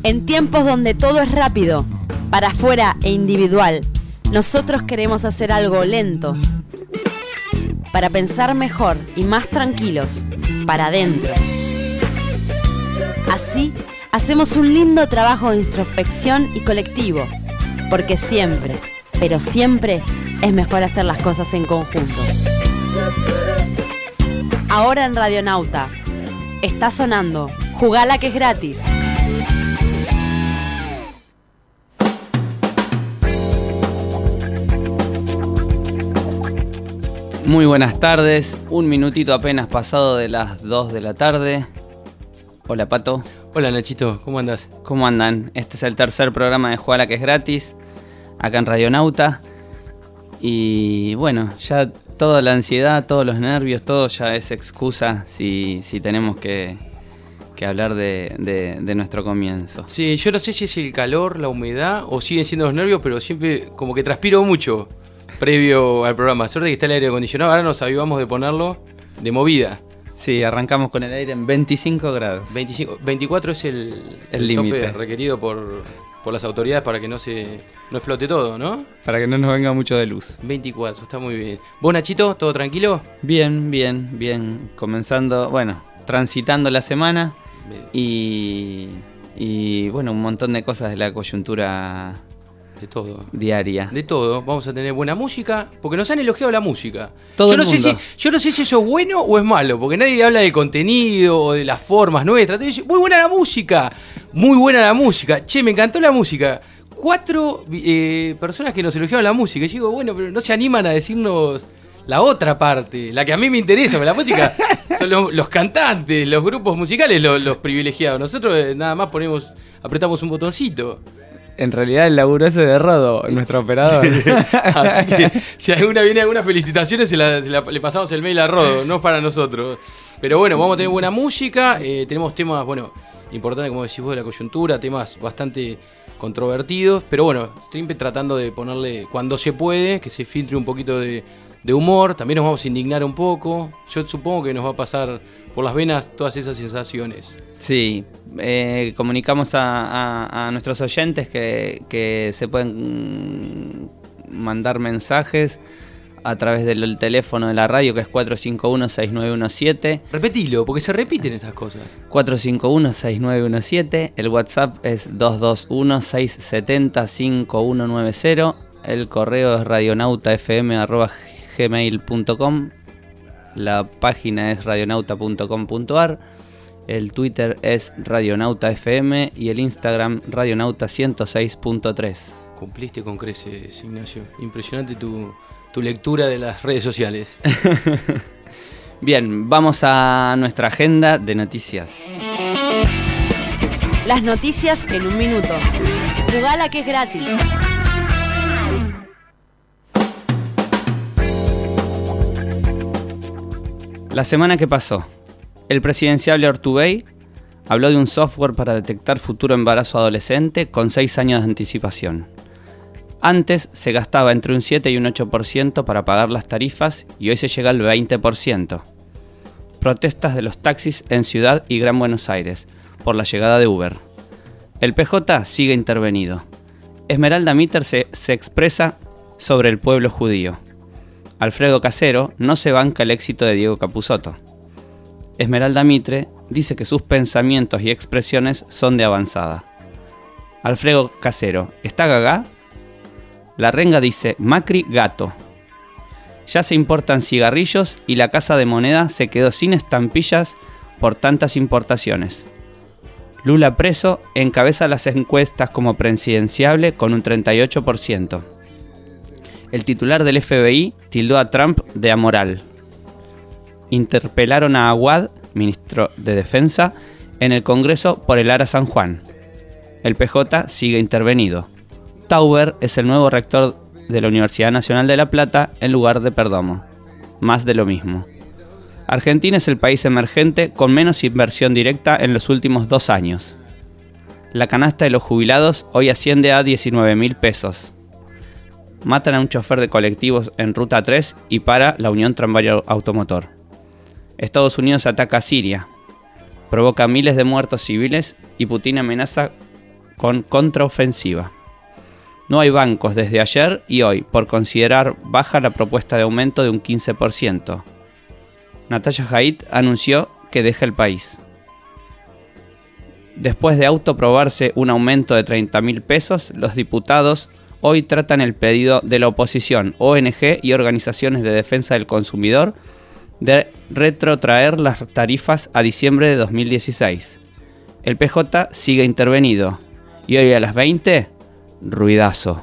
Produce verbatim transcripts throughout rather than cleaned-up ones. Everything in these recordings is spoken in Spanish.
En tiempos donde todo es rápido, para afuera e individual, nosotros queremos hacer algo lento, para pensar mejor y más tranquilos, para adentro. Así, hacemos un lindo trabajo de introspección y colectivo, porque siempre, pero siempre, es mejor hacer las cosas en conjunto. Ahora en Radionauta, está sonando Jugala que es gratis. Muy buenas tardes, un minutito apenas pasado de las dos de la tarde. Hola Pato. Hola Nachito, ¿cómo andás? ¿Cómo andan? Este es el tercer programa de Jugala que es gratis, acá en Radionauta. Y bueno, ya toda la ansiedad, todos los nervios, todo ya es excusa si, si tenemos que, que hablar de, de, de nuestro comienzo. Sí, yo no sé si es el calor, la humedad o siguen siendo los nervios, pero siempre como que transpiro mucho previo al programa. Suerte que está el aire acondicionado, ahora nos avivamos de ponerlo de movida. Sí, arrancamos con el aire en veinticinco grados. veinticinco, veinticuatro es el, el, el tope tope requerido por, por las autoridades para que no se no explote todo, ¿no? Para que no nos venga mucho de luz. veinticuatro, está muy bien. ¿Vos, Nachito, todo tranquilo? Bien, bien, bien. Comenzando, bueno, transitando la semana y, y bueno, un montón de cosas de la coyuntura. De todo. Diaria. De todo. Vamos a tener buena música, porque nos han elogiado la música. Todo yo el no mundo. sé si Yo no sé si eso es bueno o es malo, porque nadie habla del contenido o de las formas nuestras. Muy buena la música. Muy buena la música. Che, me encantó la música. Cuatro eh, personas que nos elogiaron la música. Y yo digo, bueno, pero no se animan a decirnos la otra parte, la que a mí me interesa. La música son los, los cantantes, los grupos musicales, los, los privilegiados. Nosotros eh, nada más ponemos, apretamos un botoncito. En realidad el laburo ese de Rodo, nuestro operador. Así que si alguna viene algunas felicitaciones, se la, se la, le pasamos el mail a Rodo, no es para nosotros. Pero bueno, vamos a tener buena música, eh, tenemos temas, bueno, importantes como decís vos de la coyuntura, temas bastante controvertidos, pero bueno, siempre tratando de ponerle, cuando se puede, que se filtre un poquito de, de humor, también nos vamos a indignar un poco, yo supongo que nos va a pasar por las venas todas esas sensaciones. Sí, eh, comunicamos a, a, a nuestros oyentes que, que se pueden mandar mensajes a través del teléfono de la radio, que es cuatro cinco uno, seis nueve uno siete. Repetilo, porque se repiten estas cosas. cuatro cinco uno, seis nueve uno siete. El WhatsApp es dos dos uno, seis siete cero, cinco uno nueve cero. El correo es radionautafm arroba gmail punto com. La página es radionauta punto com punto ar. El Twitter es radionautafm y el Instagram radionauta ciento seis punto tres. Cumpliste con creces, Ignacio. Impresionante tu, tu lectura de las redes sociales. Bien, vamos a nuestra agenda de noticias. Las noticias en un minuto. Jugala que es gratis. La semana que pasó, el presidenciable Ortubey habló de un software para detectar futuro embarazo adolescente con seis años de anticipación. Antes se gastaba entre un siete y un ocho por ciento para pagar las tarifas y hoy se llega al veinte por ciento. Protestas de los taxis en Ciudad y Gran Buenos Aires por la llegada de Uber. El P J sigue intervenido. Esmeralda Mitter se, se expresa sobre el pueblo judío. Alfredo Casero no se banca el éxito de Diego Capusotto. Esmeralda Mitre dice que sus pensamientos y expresiones son de avanzada. Alfredo Casero, ¿está gaga? La Renga dice, Macri gato. Ya se importan cigarrillos y la Casa de Moneda se quedó sin estampillas por tantas importaciones. Lula preso encabeza las encuestas como presidenciable con un treinta y ocho por ciento. El titular del F B I tildó a Trump de amoral. Interpelaron a Aguad, ministro de Defensa, en el Congreso por el Ara San Juan. El P J sigue intervenido. Tauber es el nuevo rector de la Universidad Nacional de La Plata en lugar de Perdomo. Más de lo mismo. Argentina es el país emergente con menos inversión directa en los últimos dos años. La canasta de los jubilados hoy asciende a diecinueve mil pesos. Matan a un chofer de colectivos en Ruta tres y para la Unión Tranviario Automotor. Estados Unidos ataca a Siria. Provoca miles de muertos civiles y Putin amenaza con contraofensiva. No hay bancos desde ayer y hoy por considerar baja la propuesta de aumento de un quince por ciento. Natalia Haidt anunció que deja el país. Después de autoprobarse un aumento de treinta mil pesos, los diputados hoy tratan el pedido de la oposición, O N G y organizaciones de defensa del consumidor de retrotraer las tarifas a diciembre de dos mil dieciséis. El P J sigue intervenido y hoy a las veinte, ruidazo.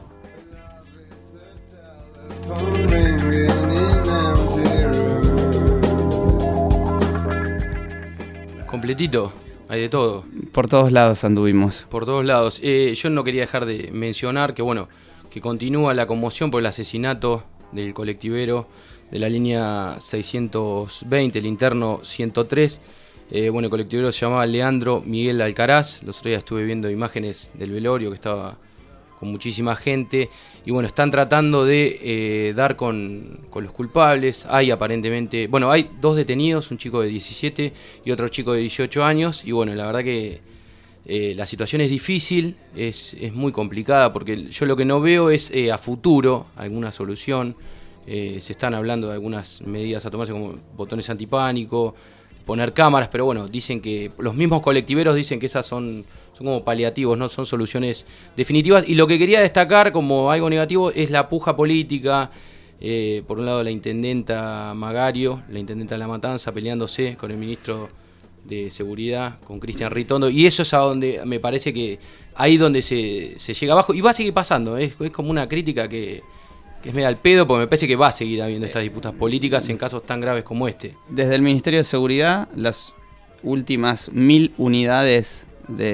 Completito, hay de todo. Por todos lados anduvimos. Por todos lados. Eh, yo no quería dejar de mencionar que, bueno, que continúa la conmoción por el asesinato del colectivero de la línea seiscientos veinte, el interno ciento tres. Eh, bueno, el colectivero se llamaba Leandro Miguel Alcaraz. Los otros días estuve viendo imágenes del velorio que estaba con muchísima gente. Y bueno, están tratando de eh, dar con, con los culpables. Hay aparentemente, bueno, hay dos detenidos, un chico de diecisiete y otro chico de dieciocho años. Y bueno, la verdad que eh, la situación es difícil, es, es muy complicada, porque yo lo que no veo es eh, a futuro alguna solución. Eh, se están hablando de algunas medidas a tomarse, como botones antipánico, poner cámaras, pero bueno, dicen que los mismos colectiveros dicen que esas son, son como paliativos, no son soluciones definitivas. Y lo que quería destacar como algo negativo es la puja política. Eh, por un lado la intendenta Magario, la intendenta de La Matanza, peleándose con el ministro de Seguridad, con Cristian Ritondo, y eso es a donde me parece que ahí donde se, se llega abajo, y va a seguir pasando, es, es como una crítica que que es medio al pedo, porque me parece que va a seguir habiendo estas disputas políticas en casos tan graves como este. Desde el Ministerio de Seguridad, las últimas mil unidades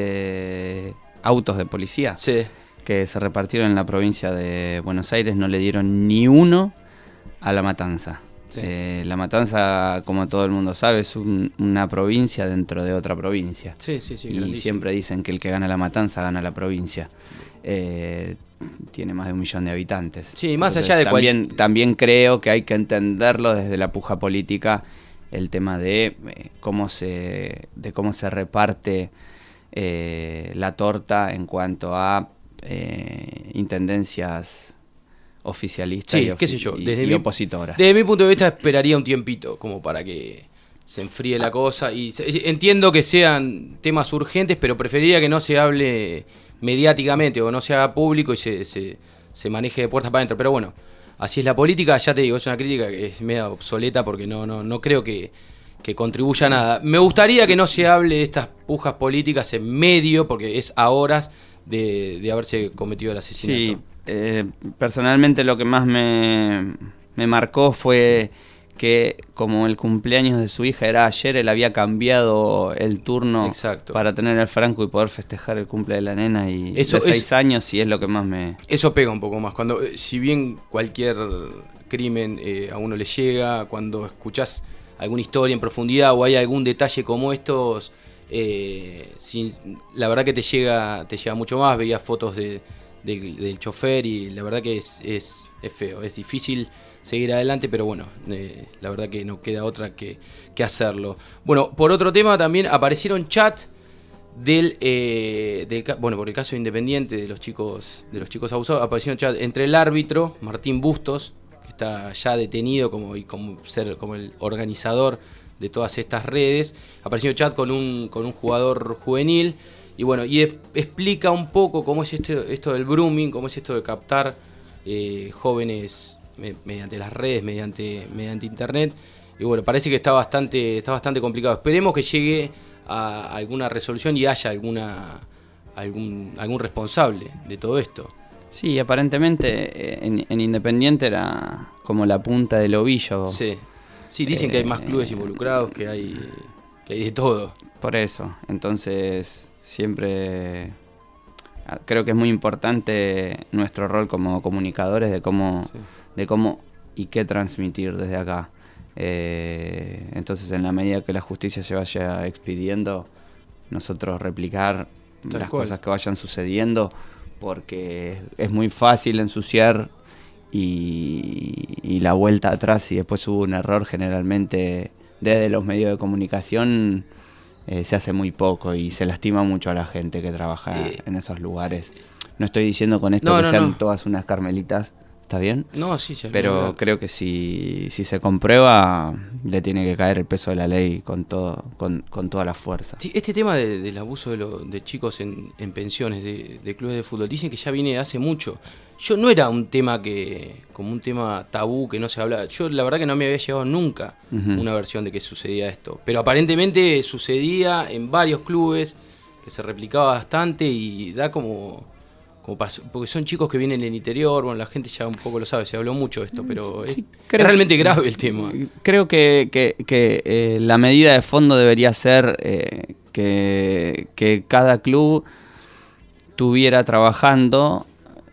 de autos de policía sí. que se repartieron en la provincia de Buenos Aires no le dieron ni uno a La Matanza. Sí. Eh, La Matanza, como todo el mundo sabe, es un, una provincia dentro de otra provincia. Sí, sí, sí, y grandísimo. Siempre dicen que el que gana La Matanza gana la provincia. Eh, tiene más de un millón de habitantes. Sí, más Entonces, allá de también, cual... también creo que hay que entenderlo desde la puja política, el tema de eh, cómo se de cómo se reparte eh, la torta en cuanto a eh, intendencias oficialistas sí, y, ofi qué sé yo, y, desde y mi, opositoras. Desde mi punto de vista esperaría un tiempito como para que se enfríe la cosa. Y se, entiendo que sean temas urgentes, pero preferiría que no se hable mediáticamente o no se haga público y se, se, se maneje de puertas para adentro. Pero bueno, así es la política, ya te digo, es una crítica que es media obsoleta porque no, no, no creo que, que contribuya a nada. Me gustaría que no se hable de estas pujas políticas en medio, porque es a horas de, de haberse cometido el asesinato. Sí, eh, personalmente lo que más me, me marcó fue... Sí. que como el cumpleaños de su hija era ayer, él había cambiado el turno Exacto. para tener el franco y poder festejar el cumple de la nena y eso, de seis es, años, y es lo que más me... Eso pega un poco más, cuando si bien cualquier crimen eh, a uno le llega, cuando escuchás alguna historia en profundidad o hay algún detalle como estos, eh, sin, la verdad que te llega te llega mucho más. Veías fotos de, de, del chofer y la verdad que es, es, es feo, es difícil seguir adelante, pero bueno, eh, la verdad que no queda otra que, que hacerlo. Bueno, por otro tema también aparecieron chat del, eh, del bueno, por el caso de Independiente de los chicos de los chicos abusados, aparecieron chat entre el árbitro Martín Bustos, que está ya detenido como y como ser como el organizador de todas estas redes, apareció chat con un con un jugador juvenil y bueno, y es, explica un poco cómo es esto, esto del grooming, cómo es esto de captar eh, jóvenes mediante las redes, mediante, mediante internet. Y bueno, parece que está bastante, está bastante complicado. Esperemos que llegue a alguna resolución y haya alguna algún, algún responsable de todo esto. Sí, aparentemente en, en Independiente era como la punta del ovillo. Sí, sí dicen eh, que hay más clubes involucrados, que hay, que hay de todo. Por eso, entonces siempre... Creo que es muy importante nuestro rol como comunicadores de cómo... Sí. de cómo y qué transmitir desde acá. Eh, entonces, en la medida que la justicia se vaya expidiendo, nosotros replicar Tal las cual. cosas que vayan sucediendo, porque es muy fácil ensuciar y, y la vuelta atrás, si después hubo un error, generalmente desde los medios de comunicación eh, se hace muy poco y se lastima mucho a la gente que trabaja eh, en esos lugares. No estoy diciendo con esto no, que no, sean no. todas unas carmelitas, ¿está bien? No, sí, ya. Pero no, creo que si, si se comprueba, le tiene que caer el peso de la ley con todo, con, con toda la fuerza. Sí, este tema de, del abuso de, lo, de chicos en, en pensiones de, de clubes de fútbol, dicen que ya viene de hace mucho. Yo no era un tema que, como un tema tabú que no se hablaba. Yo la verdad que no me había llegado nunca uh-huh. una versión de que sucedía esto. Pero aparentemente sucedía en varios clubes, que se replicaba bastante y da como... como para, porque son chicos que vienen del interior, bueno, la gente ya un poco lo sabe, se habló mucho de esto, pero sí, es, creo, es realmente grave el tema. Creo que, que, que eh, la medida de fondo debería ser eh, que, que cada club tuviera trabajando,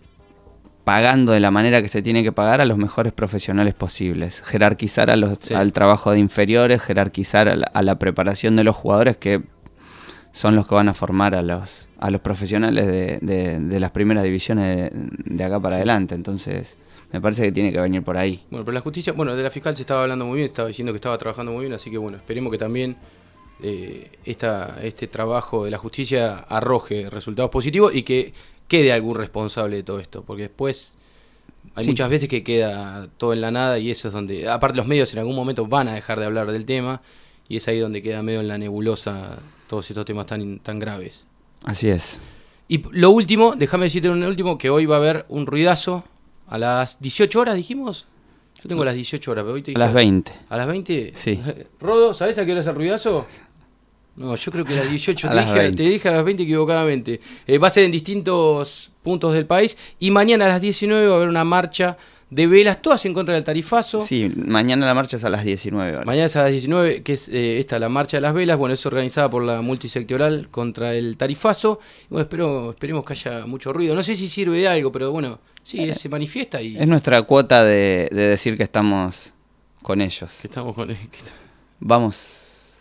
pagando de la manera que se tiene que pagar a los mejores profesionales posibles, jerarquizar a los, sí. al trabajo de inferiores, jerarquizar a la, a la preparación de los jugadores que son los que van a formar a los a los profesionales de, de, de las primeras divisiones de, de acá para sí. adelante. Entonces me parece que tiene que venir por ahí. Bueno, pero la justicia, bueno, de la fiscal se estaba hablando muy bien, estaba diciendo que estaba trabajando muy bien, así que bueno, esperemos que también eh, esta, este trabajo de la justicia arroje resultados positivos y que quede algún responsable de todo esto, porque después hay sí. muchas veces que queda todo en la nada y eso es donde, aparte los medios en algún momento van a dejar de hablar del tema y es ahí donde queda medio en la nebulosa todos estos temas tan, tan graves. Así es. Y lo último, déjame decirte un último, que hoy va a haber un ruidazo a las dieciocho horas, dijimos. Yo tengo las dieciocho horas, pero hoy te dije... A las veinte. ¿A las veinte? Sí. Rodo, ¿sabés a qué hora es el ruidazo? No, yo creo que a las dieciocho, te, dije, te dije a las veinte equivocadamente. Eh, va a ser en distintos puntos del país y mañana a las diecinueve va a haber una marcha de velas, todas en contra del tarifazo. Sí, mañana la marcha es a las diecinueve horas. Mañana es a las diecinueve, que es eh, esta, la marcha de las velas. Bueno, es organizada por la multisectorial contra el tarifazo. Bueno, espero, esperemos que haya mucho ruido. No sé si sirve de algo, pero bueno, sí, eh, se manifiesta y... Es nuestra cuota de, de decir que estamos con ellos. Que estamos con ellos. Vamos.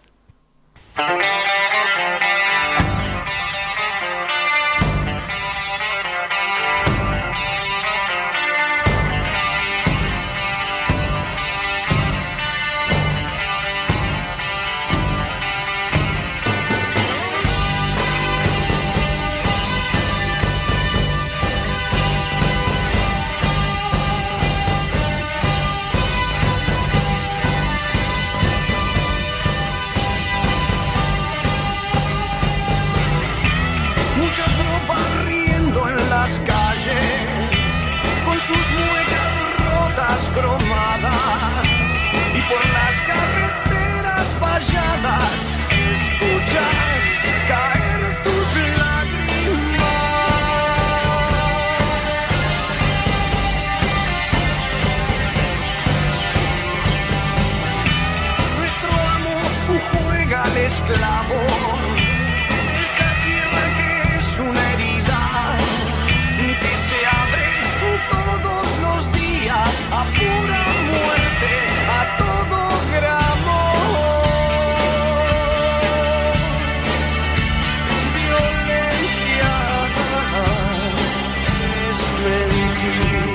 Esclavo de esta tierra que es una herida que se abre todos los días a pura muerte, a todo gramo. Violencia es mentir.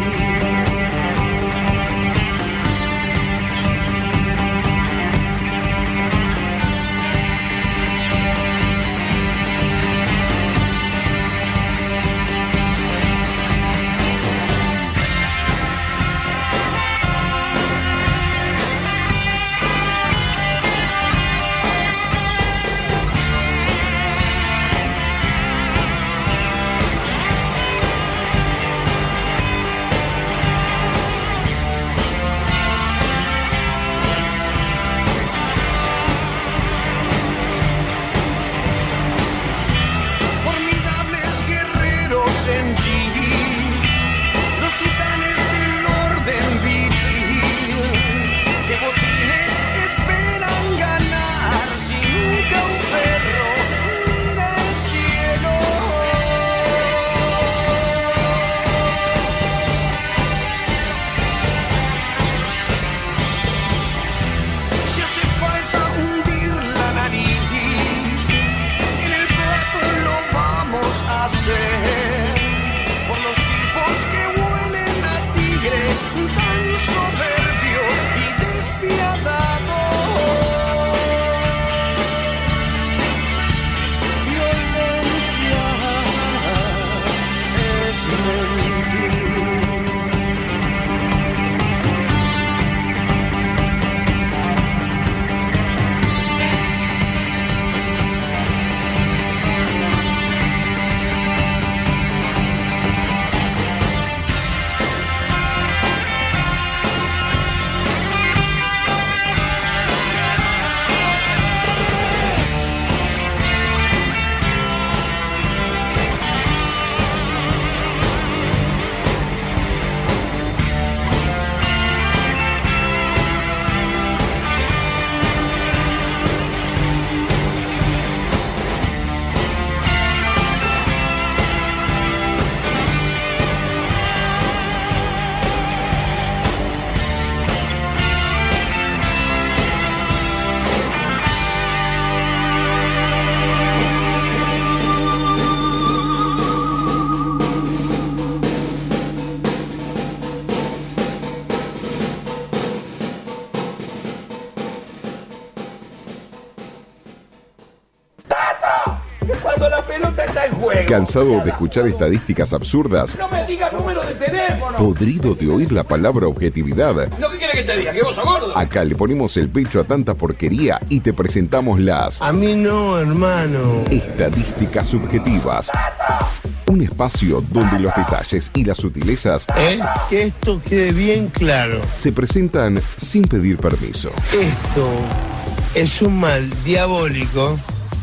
pelota está en juego. ¿Cansado de escuchar estadísticas absurdas? No me digas número de teléfono. ¿Podrido de oír la palabra objetividad? ¿Lo que quiere que te diga? ¿Que vos sos gordo? Acá le ponemos el pecho a tanta porquería y te presentamos las A mí no, hermano. estadísticas subjetivas. Un espacio donde los detalles y las sutilezas ¿Eh? Que esto quede bien claro. se presentan sin pedir permiso. Esto es un mal diabólico.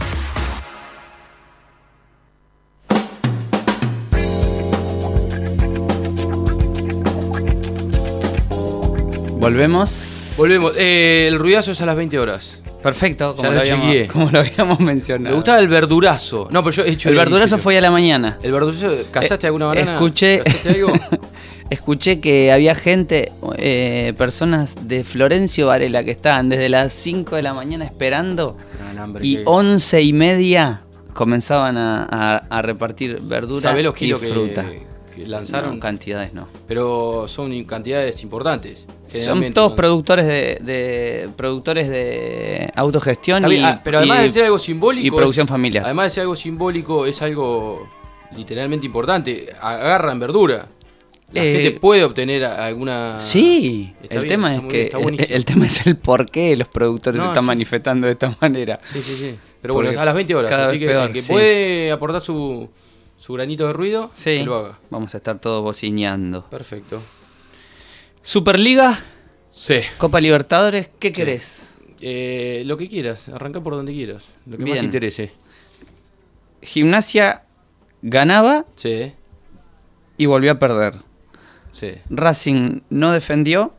Volvemos. Volvemos. Eh, el ruidazo es a las veinte horas. Perfecto, como Ya lo, lo habíamos, chequeé. como lo habíamos mencionado. Me gustaba el verdurazo. No, pero yo he hecho El verdurazo fue a la mañana. El verdurazo, ¿cazaste Eh, alguna banana? Escuché, ¿Cazaste algo? escuché que había gente, eh, personas de Florencio Varela que estaban desde las cinco de la mañana esperando No, no, hombre, y que- once y media comenzaban a, a- a repartir verdura ¿Sabés los y kilos que, fruta. que lanzaron? No, cantidades no. Pero son cantidades importantes. Son Generalmente todos con- productores de, de productores de autogestión Está bien, y, ah, pero además y- de ser algo simbólico. y producción es- familiar. Además de ser algo simbólico, es algo literalmente importante. Agarran verdura. La Eh, gente puede obtener a- alguna. Sí, Está el bien, tema está es muy que bien, está el, buenísimo. el tema es el por qué los productores No, se están sí. manifestando de esta manera. Sí, sí, sí. Pero bueno, Porque a las veinte horas. cada Así vez que peor, el que sí. puede aportar su, su granito de ruido, Sí, que lo haga. vamos a estar todos bocineando. Perfecto. Superliga, Sí. Copa Libertadores, ¿qué querés? Eh, lo que quieras, arranca por donde quieras. Lo que más Bien. te interese. Gimnasia ganaba Sí, y volvió a perder. sí. Racing no defendió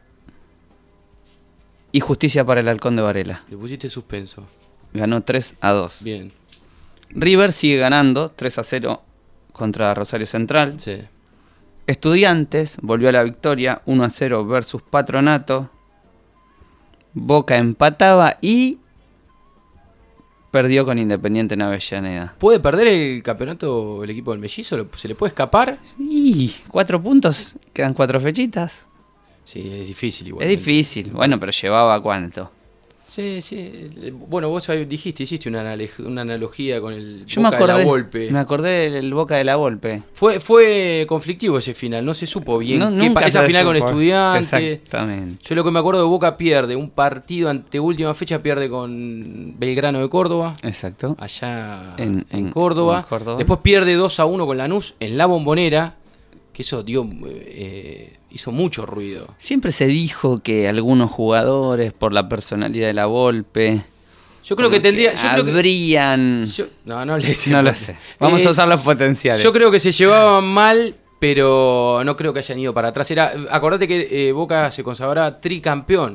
y justicia para el Halcón de Varela. Le pusiste suspenso. Ganó tres a dos. Bien. River sigue ganando tres a cero contra Rosario Central. Sí. Estudiantes volvió a la victoria uno a cero versus Patronato. Boca empataba y perdió con Independiente en Avellaneda. ¿Puede perder el campeonato el equipo del Mellizo? ¿Lo- ¿Se le puede escapar? Y cuatro puntos, quedan cuatro fechitas. Sí, es difícil igual. Es difícil, bueno, pero llevaba cuánto. Sí, sí. Eh, Bueno, vos ahí dijiste, hiciste una, analej- una analogía con el Yo Boca me acordé, de la Volpe. me acordé del Boca de la Volpe. Fue, fue conflictivo ese final, no se supo bien. No, qué nunca pa- esa se final con supo. Estudiantes. Exactamente. Yo lo que me acuerdo de Boca pierde un partido ante última fecha, pierde con Belgrano de Córdoba, Exacto. allá En- en, en- Córdoba. en Córdoba. Después pierde dos a uno con Lanús en la Bombonera, que eso dio eh, hizo mucho ruido. Siempre se dijo que algunos jugadores, por la personalidad de la Volpe, Yo creo que como tendría. Yo creo que, habrían... yo- no, no le No lo sé. Vamos Eh, a usar los potenciales. Yo creo que se llevaban mal, pero no creo que hayan ido para atrás. Era, acordate que eh, Boca se consagraba tricampeón.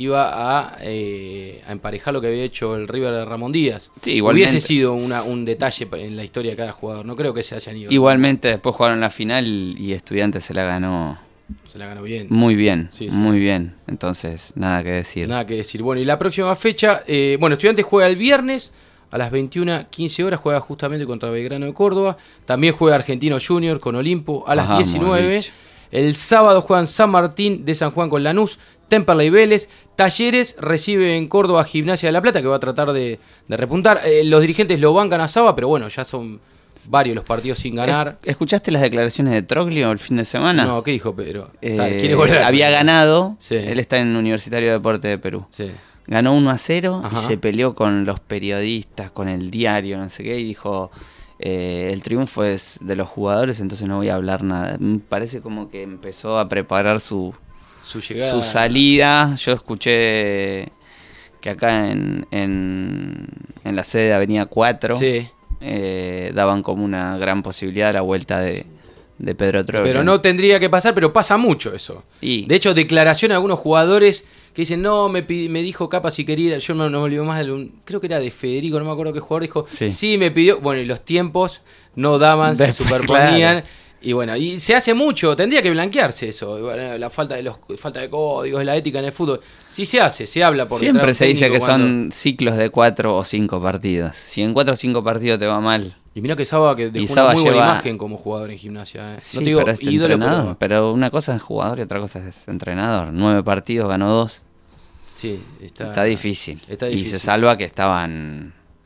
Iba a, eh, a emparejar lo que había hecho el River de Ramón Díaz. Sí, igualmente. Hubiese sido una- un detalle en la historia de cada jugador. No creo que se hayan ido. Igualmente después jugaron la final y Estudiantes se la ganó Se la ganó bien. muy bien, Sí, sí, muy sí. bien. Entonces, nada que decir. Nada que decir. Bueno, y la próxima fecha, eh, bueno, Estudiantes juega el viernes a las veintiuna quince horas, juega justamente contra Belgrano de Córdoba. También juega Argentino Junior con Olimpo a las Vamos, diecinueve. bicho. El sábado juegan San Martín de San Juan con Lanús, Temperley Vélez. Talleres recibe en Córdoba Gimnasia de La Plata, que va a tratar de, de repuntar. Eh, los dirigentes lo bancan a Saba, pero bueno, ya son varios los partidos sin ganar. Es- ¿Escuchaste las declaraciones de Troglio el fin de semana? No, ¿qué dijo Pedro? Eh, Está, quiere volver. había ganado, Sí. él está en Universitario de Deporte de Perú. Sí. Ganó uno a cero Ajá. y se peleó con los periodistas, con el diario, no sé qué, y dijo, eh, el triunfo es de los jugadores, entonces no voy a hablar nada. Me parece como que empezó a preparar su, Su llegada. su salida. Yo escuché que acá en, en, en la sede de Avenida cuatro Sí. eh, daban como una gran posibilidad a la vuelta de, de Pedro Troglio. Pero no tendría que pasar, pero pasa mucho eso. Y- De hecho, declaración de algunos jugadores que dicen, no, me, pi- me dijo Capa si quería ir, yo no, no me olvido más, de un- creo que era de Federico, no me acuerdo qué jugador, dijo, Sí. sí, me pidió, bueno, y los tiempos no daban, se Después, superponían. claro. Y bueno, y se hace mucho, tendría que blanquearse eso, bueno, la falta de los falta de códigos, la ética en el fútbol. Sí se hace, se habla por Siempre detrás se de un dice que técnico cuando- son ciclos de cuatro o cinco partidos. Si en cuatro o cinco partidos te va mal, Y mirá que Saba que dejó Saba una muy buena lleva- imagen como jugador en Gimnasia. ¿eh? sí, no te digo pero es ídolo, entrenador. pero- Pero una cosa es jugador y otra cosa es entrenador. Nueve partidos, ganó dos. Sí, está, Está difícil. Está Y difícil. se salva que estaban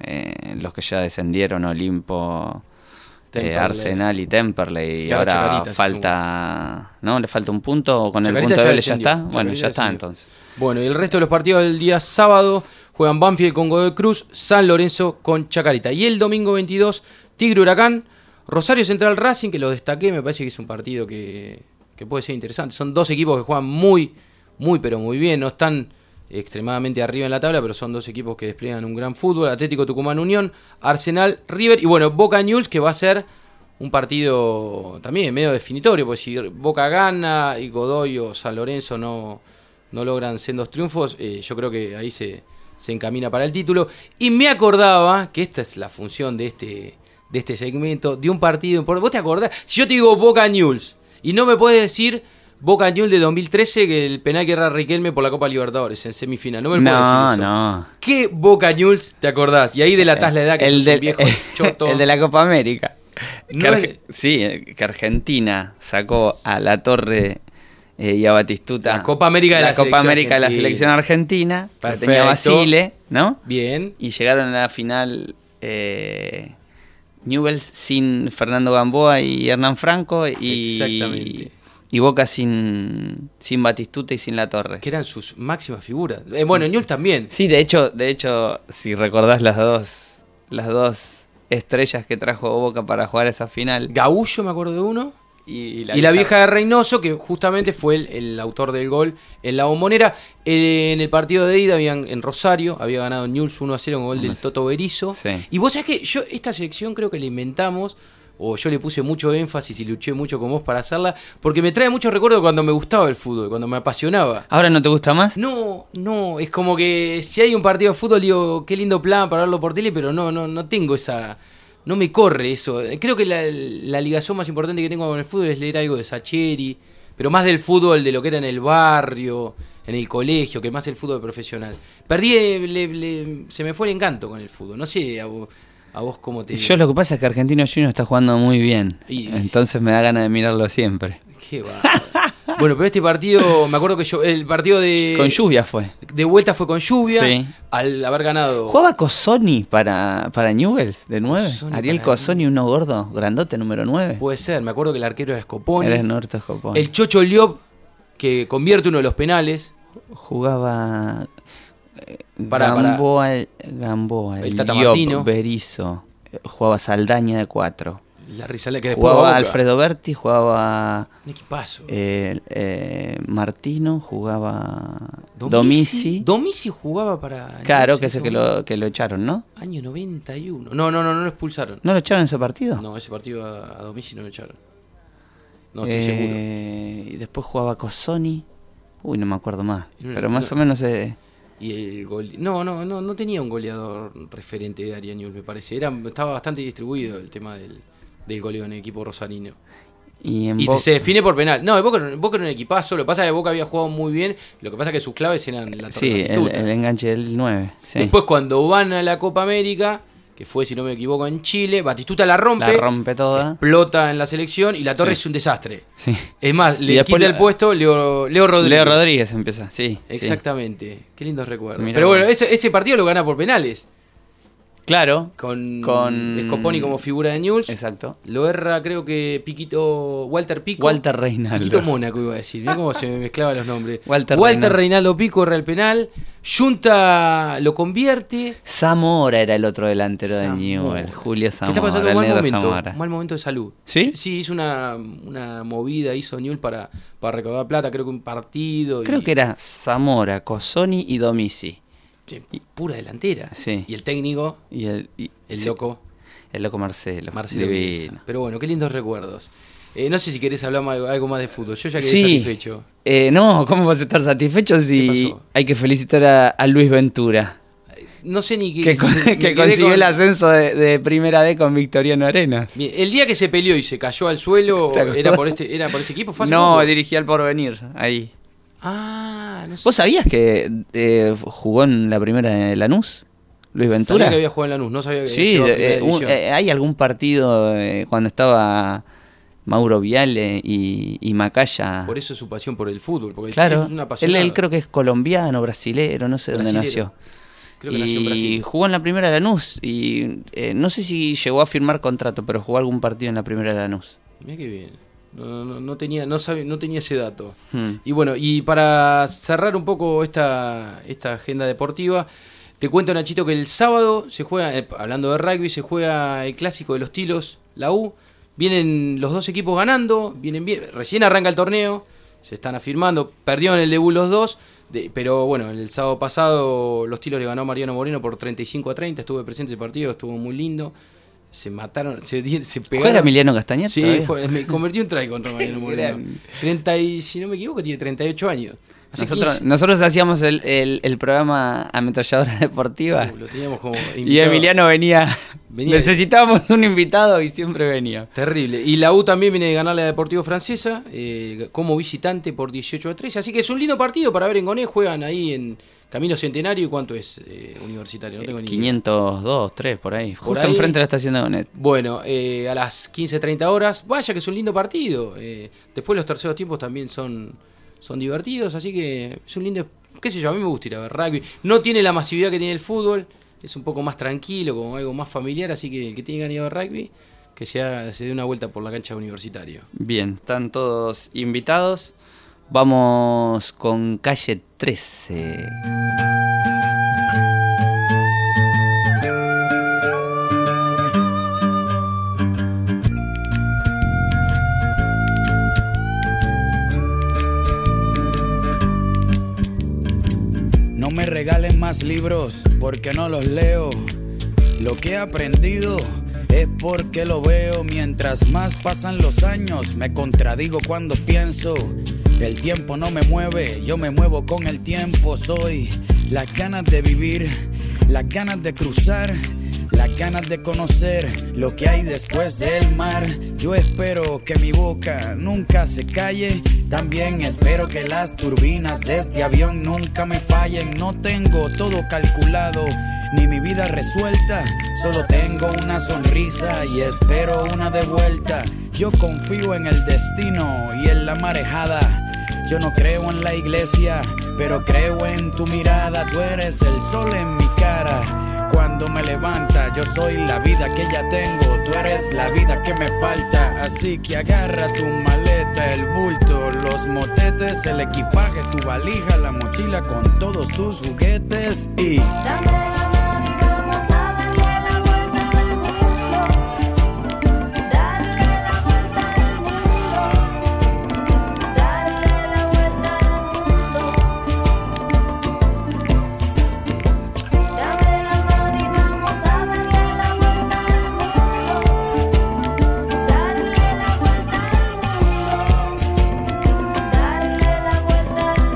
eh, los que ya descendieron, Olimpo, eh, Temperley. Arsenal y Temperley, y Y ahora ahora Chacarita, falta, ¿no? ¿Le falta un punto? ¿O con el Chacarita punto ya de Vélez ya descendió. está? Bueno, Chacarita ya está descendió. entonces. Bueno, y el resto de los partidos del día sábado juegan Banfield con Godoy Cruz, San Lorenzo con Chacarita. Y el domingo veintidós, Tigre Huracán, Rosario Central Racing, que lo destaqué, me parece que es un partido que, que puede ser interesante. Son dos equipos que juegan muy, muy, pero muy bien. No están extremadamente arriba en la tabla, pero son dos equipos que despliegan un gran fútbol. Atlético Tucumán Unión, Arsenal River y bueno, Boca Newell's, que va a ser un partido también medio definitorio, porque si Boca gana y Godoy o San Lorenzo no, no logran sendos triunfos, eh, yo creo que ahí se, se encamina para el título. Y me acordaba que esta es la función de este, de este segmento, de un partido importante. ¿Vos te acordás? Si yo te digo Boca Newell's y no me puedes decir Boca Newell's de dos mil trece, que el penal que erra Riquelme por la Copa Libertadores en semifinal. No me lo puedes No, decir eso. no. ¿Qué Boca Newell's te acordás? Y ahí delatás la edad, que el sos del- un viejo choto. El de la Copa América. No Que Arge- es- Sí, eh, que Argentina sacó a La Torre eh, y a Batistuta. La Copa América de la Copa selección América de la argentina. selección argentina. que Perfecto. tenía Basile, ¿no? Bien. Y llegaron a la final eh, Newell's sin Fernando Gamboa y Hernán Franco. Y, Exactamente. y Boca sin, sin Batistuta y sin La Torre. Que eran sus máximas figuras. Eh, bueno, Newell's también. Sí, de hecho, de hecho, si recordás las dos, las dos estrellas que trajo Boca para jugar esa final. Gaullo, me acuerdo de uno. Y, Y la vieja de Reynoso, que justamente fue el, el autor del gol en la Bombonera. Eh, en el partido de ida habían, en Rosario había ganado Newell's uno a cero con gol del Toto Berizzo. Sí. Y vos sabés que yo esta selección creo que la inventamos, o yo le puse mucho énfasis y luché mucho con vos para hacerla, porque me trae muchos recuerdos de cuando me gustaba el fútbol, cuando me apasionaba. ¿Ahora no te gusta más? No, no, es como que si hay un partido de fútbol digo, qué lindo plan para verlo por tele, pero no, no, no tengo esa... No me corre eso. Creo que la, la ligación más importante que tengo con el fútbol es leer algo de Sacheri, pero más del fútbol de lo que era en el barrio, en el colegio, que más el fútbol profesional. Perdí, le- le- se me fue el encanto con el fútbol. No sé a vos, a vos cómo te... Yo lo que pasa es que Argentino Junior está jugando muy bien. Y- Entonces me da ganas de mirarlo siempre. Qué va. Bueno, pero este partido, me acuerdo que yo, el partido de... Con lluvia fue. De vuelta fue con lluvia, Sí. al haber ganado... ¿Jugaba Cosoni para, para Newell's de nueve? Cosoni Ariel para Cosoni, uno gordo, grandote, número nueve. Puede ser, me acuerdo que el arquero era Scoponi. Eres Norte Scoponi. El Chocho Liop, que convierte uno de los penales. Jugaba eh, Para- para- Gamboa, Gamboa, El Tata Liop, Martino. Berizzo. Eh, Jugaba Saldaña de cuatro. La Rizalea, que después Jugaba Boca. Alfredo Berti, jugaba Un equipazo. eh, eh, Martino, jugaba Domisi. Domisi jugaba para... Claro, no sé que es el qué que lo, que lo echaron, ¿no? Año noventa y uno. No, no, no, no lo expulsaron. ¿No lo echaron en ese partido? No, ese partido a, a Domisi no lo echaron. No, estoy seguro. Eh, y después jugaba Cosoni. Uy, no me acuerdo más. No, Pero más no. o menos... Eh, Y el gol... No, no, no, no tenía un goleador referente de Ariel Newell's, me parece. Era, estaba bastante distribuido el tema del, del goleo en el equipo rosarino. y en Y Boca- se define por penal. No, el Boca, era- Boca era un equipazo. Lo que pasa es que Boca había jugado muy bien. Lo que pasa es que sus claves eran la Torre Sí, el, Batistuta. el enganche del nueve. Sí. Después cuando van a la Copa América, que fue, si no me equivoco, en Chile, Batistuta la rompe. La rompe toda. Explota en la selección y la Torre Sí. es un desastre. Sí. Es más, Y le después quita la- el puesto Leo, Leo Rodríguez. Leo Rodríguez empieza, sí. sí. Exactamente. Qué lindos recuerdos. Mirá Pero bueno, vos. ese, ese partido lo gana por penales. Claro. Con, Con- Scoponi como figura de Newell's. Exacto. Lo erra, creo que Piquito. Walter Pico. Walter Reinaldo. Piquito Mónaco iba a decir. Mirá cómo se me mezclaban los nombres. Walter Reinaldo. Reinaldo. Pico erra el penal. Junta lo convierte. Zamora era el otro delantero Zamora. de Newell. Julio Que Zamora. está pasando un el mal negro momento. Zamora. Un mal momento de salud. ¿Sí? Sí, hizo una, una movida, hizo Newell para, para recaudar plata. Creo que un partido. Creo y- que era Zamora, Cosoni y Domisi. Sí, pura delantera. Sí. Y el técnico, Y el, y- el sí, loco. El loco Marcelo. Marcelo Divino. Bielsa. Pero bueno, qué lindos recuerdos. Eh, no sé si querés hablar más- algo más de fútbol. Yo ya quedé Sí. satisfecho. Eh, no, ¿cómo vas a estar satisfecho si ¿Qué pasó? hay que felicitar a, a Luis Ventura? No sé ni qué. Que, con- me que quedé consiguió con- el ascenso de, de Primera D con Victoriano Arenas. Bien, el día que se peleó y se cayó al suelo, ¿Te acordás? ¿era por este, era por este equipo? ¿Fue hace No, poco? dirigía al Porvenir, ahí. Ah, no sé. ¿Vos sabías que eh, jugó en la primera de Lanús? Luis Ventura. Sabía que había jugado en Lanús, no sabía que Sí, llegó a eh, primera un- división. eh, hay algún partido eh, cuando estaba Mauro Viale y, y Macaya. Por eso es su pasión por el fútbol, porque Claro, es una él, pasión. él creo que es colombiano, brasilero, no sé dónde Brasilero. nació. Creo que nació en Y Brasil. jugó en la primera de Lanús. Y eh, no sé si llegó a firmar contrato, pero jugó algún partido en la primera de Lanús. Mirá qué bien. No, no, no tenía, no, sabe, no tenía ese dato. Hmm. Y bueno, y para cerrar un poco esta, esta agenda deportiva, te cuento, Nachito, que el sábado se juega, eh, hablando de rugby, se juega el clásico de los Tilos, la U. Vienen los dos equipos ganando, vienen bien. Recién arranca el torneo, se están afirmando. Perdieron el debut los dos, de, pero bueno, el sábado pasado los Tilos le ganó a Mariano Moreno por treinta y cinco a treinta. Estuve presente en el partido, estuvo muy lindo. Se mataron, se, di- se pegaron. ¿Juega Emiliano Castañet Sí, todavía? fue- me convertí un try contra Mariano Moreno. treinta y, si no me equivoco, tiene treinta y ocho años. Hace Nosotros, quince. nosotros hacíamos el, el, el programa Ametralladora Deportiva. Uh, lo teníamos como Y invitado. Emiliano venía, Venía- necesitábamos un invitado y siempre venía. Terrible. Y la U también viene de ganarle a Deportivo Francesa eh, como visitante por dieciocho a trece. Así que es un lindo partido para ver en Goné. Juegan ahí en Camino Centenario. ¿Y cuánto es eh, universitario? No tengo ni idea. quinientos dos, tres por ahí. Por Justo ahí. enfrente de la estación de Gonet. Bueno, eh, a las quince treinta horas. Vaya que es un lindo partido. Eh, después los terceros tiempos también son, son divertidos. Así que es un lindo... Qué sé yo, a mí me gusta ir a ver rugby. No tiene la masividad que tiene el fútbol. Es un poco más tranquilo, como algo más familiar. Así que el que tiene ganas de ir a ver rugby, que sea, se dé una vuelta por la cancha de Universitario. Bien, están todos invitados. Vamos con calle trece. No me regalen más libros porque no los leo. Lo que he aprendido es porque lo veo. Mientras más pasan los años, me contradigo cuando pienso. El tiempo no me mueve, yo me muevo con el tiempo. Soy las ganas de vivir, las ganas de cruzar, las ganas de conocer lo que hay después del mar. Yo espero que mi boca nunca se calle. También espero que las turbinas de este avión nunca me fallen. No tengo todo calculado, ni mi vida resuelta. Solo tengo una sonrisa y espero una de vuelta. Yo confío en el destino y en la marejada. Yo no creo en la iglesia, pero creo en tu mirada. Tú eres el sol en mi cara. Cuando me levanta, yo soy la vida que ya tengo. Tú eres la vida que me falta. Así que agarra tu maleta, el bulto, los motetes, el equipaje, tu valija, la mochila con todos tus juguetes y... Dame la mano y vamos a darle la vuelta al mundo. Darle la vuelta al mundo. Darle la vuelta al mundo. Dame la mano y vamos a darle la vuelta al mundo. Darle la vuelta al mundo. Darle la vuelta al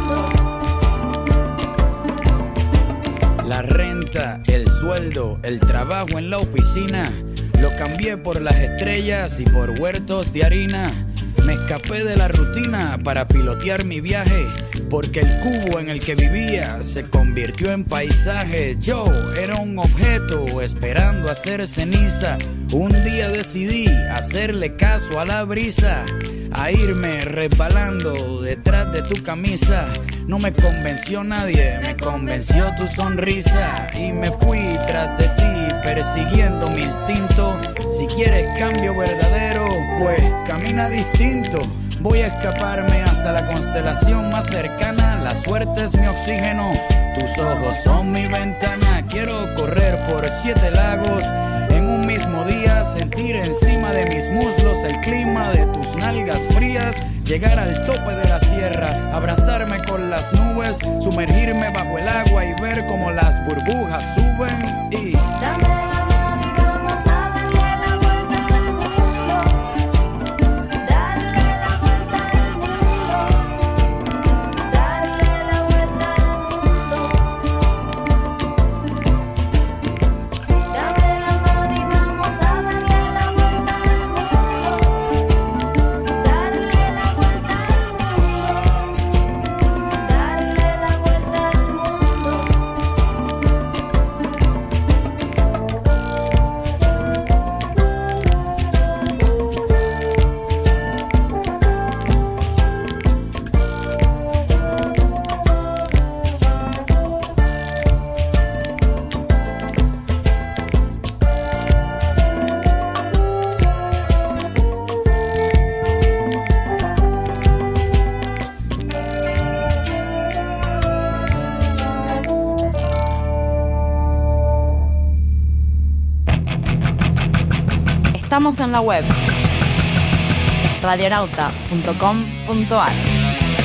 mundo. La renta, el sueldo, el trabajo en la oficina, lo cambié por las estrellas y por huertos de harina. Me escapé de la rutina para pilotear mi viaje, porque el cubo en el que vivía se convirtió en paisaje. Yo era un objeto esperando hacer ceniza. Un día decidí hacerle caso a la brisa, a irme resbalando detrás de tu camisa. No me convenció nadie, me convenció tu sonrisa. Y me fui tras de ti, persiguiendo mi instinto. Si quieres cambio verdadero, pues camina distinto. Voy a escaparme hasta la constelación más cercana. La suerte es mi oxígeno, tus ojos son mi ventana. Quiero correr por siete lagos en un mismo día, sentir encima de mis muslos el clima de tus nalgas frías, llegar al tope de la sierra, abrazarme con las nubes, sumergirme bajo el agua y ver cómo las burbujas suben y... Dame la mano y vamos a darle la vuelta al mundo. Darle la vuelta al mundo. Darle la vuelta al mundo. Dame la mano y vamos a darle la vuelta al mundo. Darle la vuelta al mundo. Darle la vuelta al mundo. Estamos en la web radionauta punto com punto a r.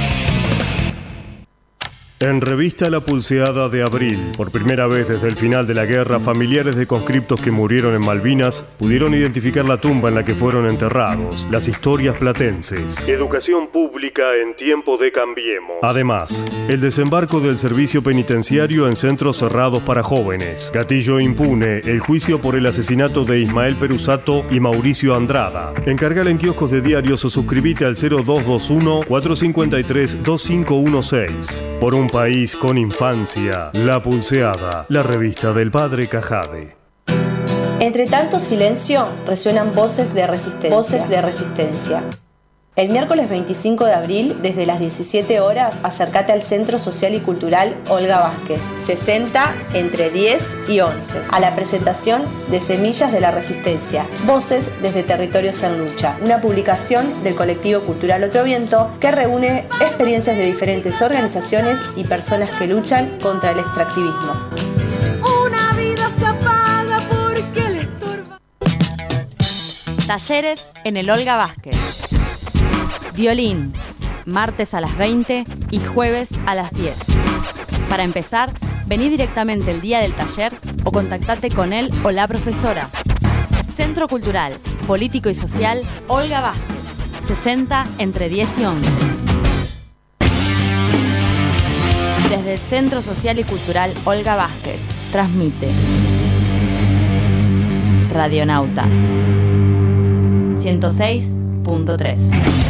En Revista La Pulseada de Abril, por primera vez desde el final de la guerra, familiares de conscriptos que murieron en Malvinas pudieron identificar la tumba en la que fueron enterrados, las historias platenses. Educación pública en tiempo de Cambiemos. Además, el desembarco del servicio penitenciario en centros cerrados para jóvenes. Gatillo impune, el juicio por el asesinato de Ismael Perusato y Mauricio Andrada. Encargala en kioscos de diarios o suscribite al cero dos dos uno, cuatro cinco tres, dos cinco uno seis. Por un país con infancia, La Pulseada, la revista del padre Cajade. Entre tanto silencio resuenan voces de resistencia. Voces de resistencia. El miércoles veinticinco de abril, desde las diecisiete horas, acércate al Centro Social y Cultural Olga Vázquez, sesenta entre diez y once, a la presentación de Semillas de la Resistencia, Voces desde Territorios en Lucha, una publicación del colectivo cultural Otro Viento que reúne experiencias de diferentes organizaciones y personas que luchan contra el extractivismo. Una vida se apaga porque le estorba. Talleres en el Olga Vázquez. Violín, martes a las veinte y jueves a las diez. Para empezar, vení directamente el día del taller o contactate con él o la profesora. Centro Cultural, Político y Social Olga Vázquez, sesenta entre diez y once. Desde el Centro Social y Cultural Olga Vázquez, transmite Radionauta ciento seis punto tres.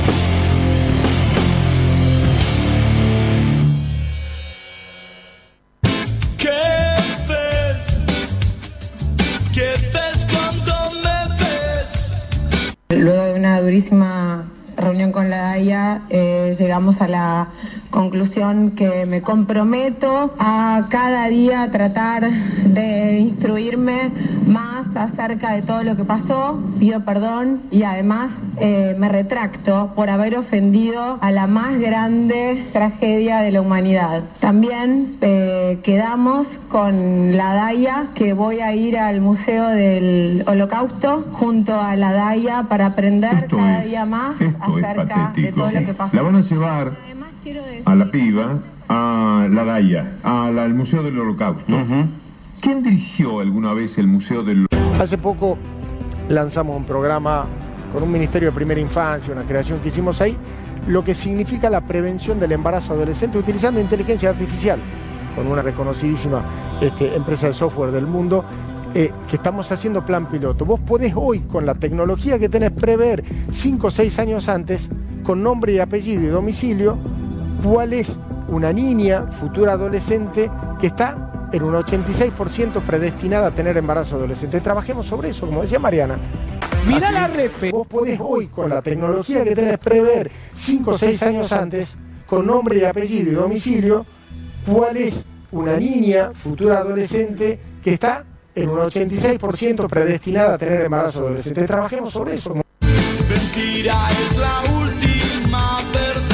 Luego de una durísima reunión con la DAIA, eh, llegamos a la conclusión que me comprometo a cada día tratar de instruirme más acerca de todo lo que pasó. Pido perdón y además eh, me retracto por haber ofendido a la más grande tragedia de la humanidad. También eh, quedamos con la DAIA que voy a ir al Museo del Holocausto junto a la DAIA para aprender Esto cada es- día más esto es acerca de todo lo que pasó. La van a llevar a la piba, a la DAIA, a la- al Museo del Holocausto. ¿Quién dirigió alguna vez el Museo del Hace poco lanzamos un programa con un Ministerio de Primera Infancia, una creación que hicimos ahí, lo que significa la prevención del embarazo adolescente utilizando inteligencia artificial, con una reconocidísima este, empresa de software del mundo, eh, que estamos haciendo plan piloto. Vos podés hoy, con la tecnología que tenés, prever cinco o seis años antes, con nombre y apellido y domicilio, cuál es una niña, futura adolescente, que está en un ochenta y seis por ciento predestinada a tener embarazo adolescente. Trabajemos sobre eso, como decía Mariana. Mirá Así, la repe. Vos podés hoy, con la tecnología que tenés, prever cinco o seis años antes, con nombre y apellido y domicilio, cuál es una niña, futura adolescente, que está en un ochenta y seis por ciento predestinada a tener embarazo adolescente. Trabajemos sobre eso. como- Mentira es la última verdad.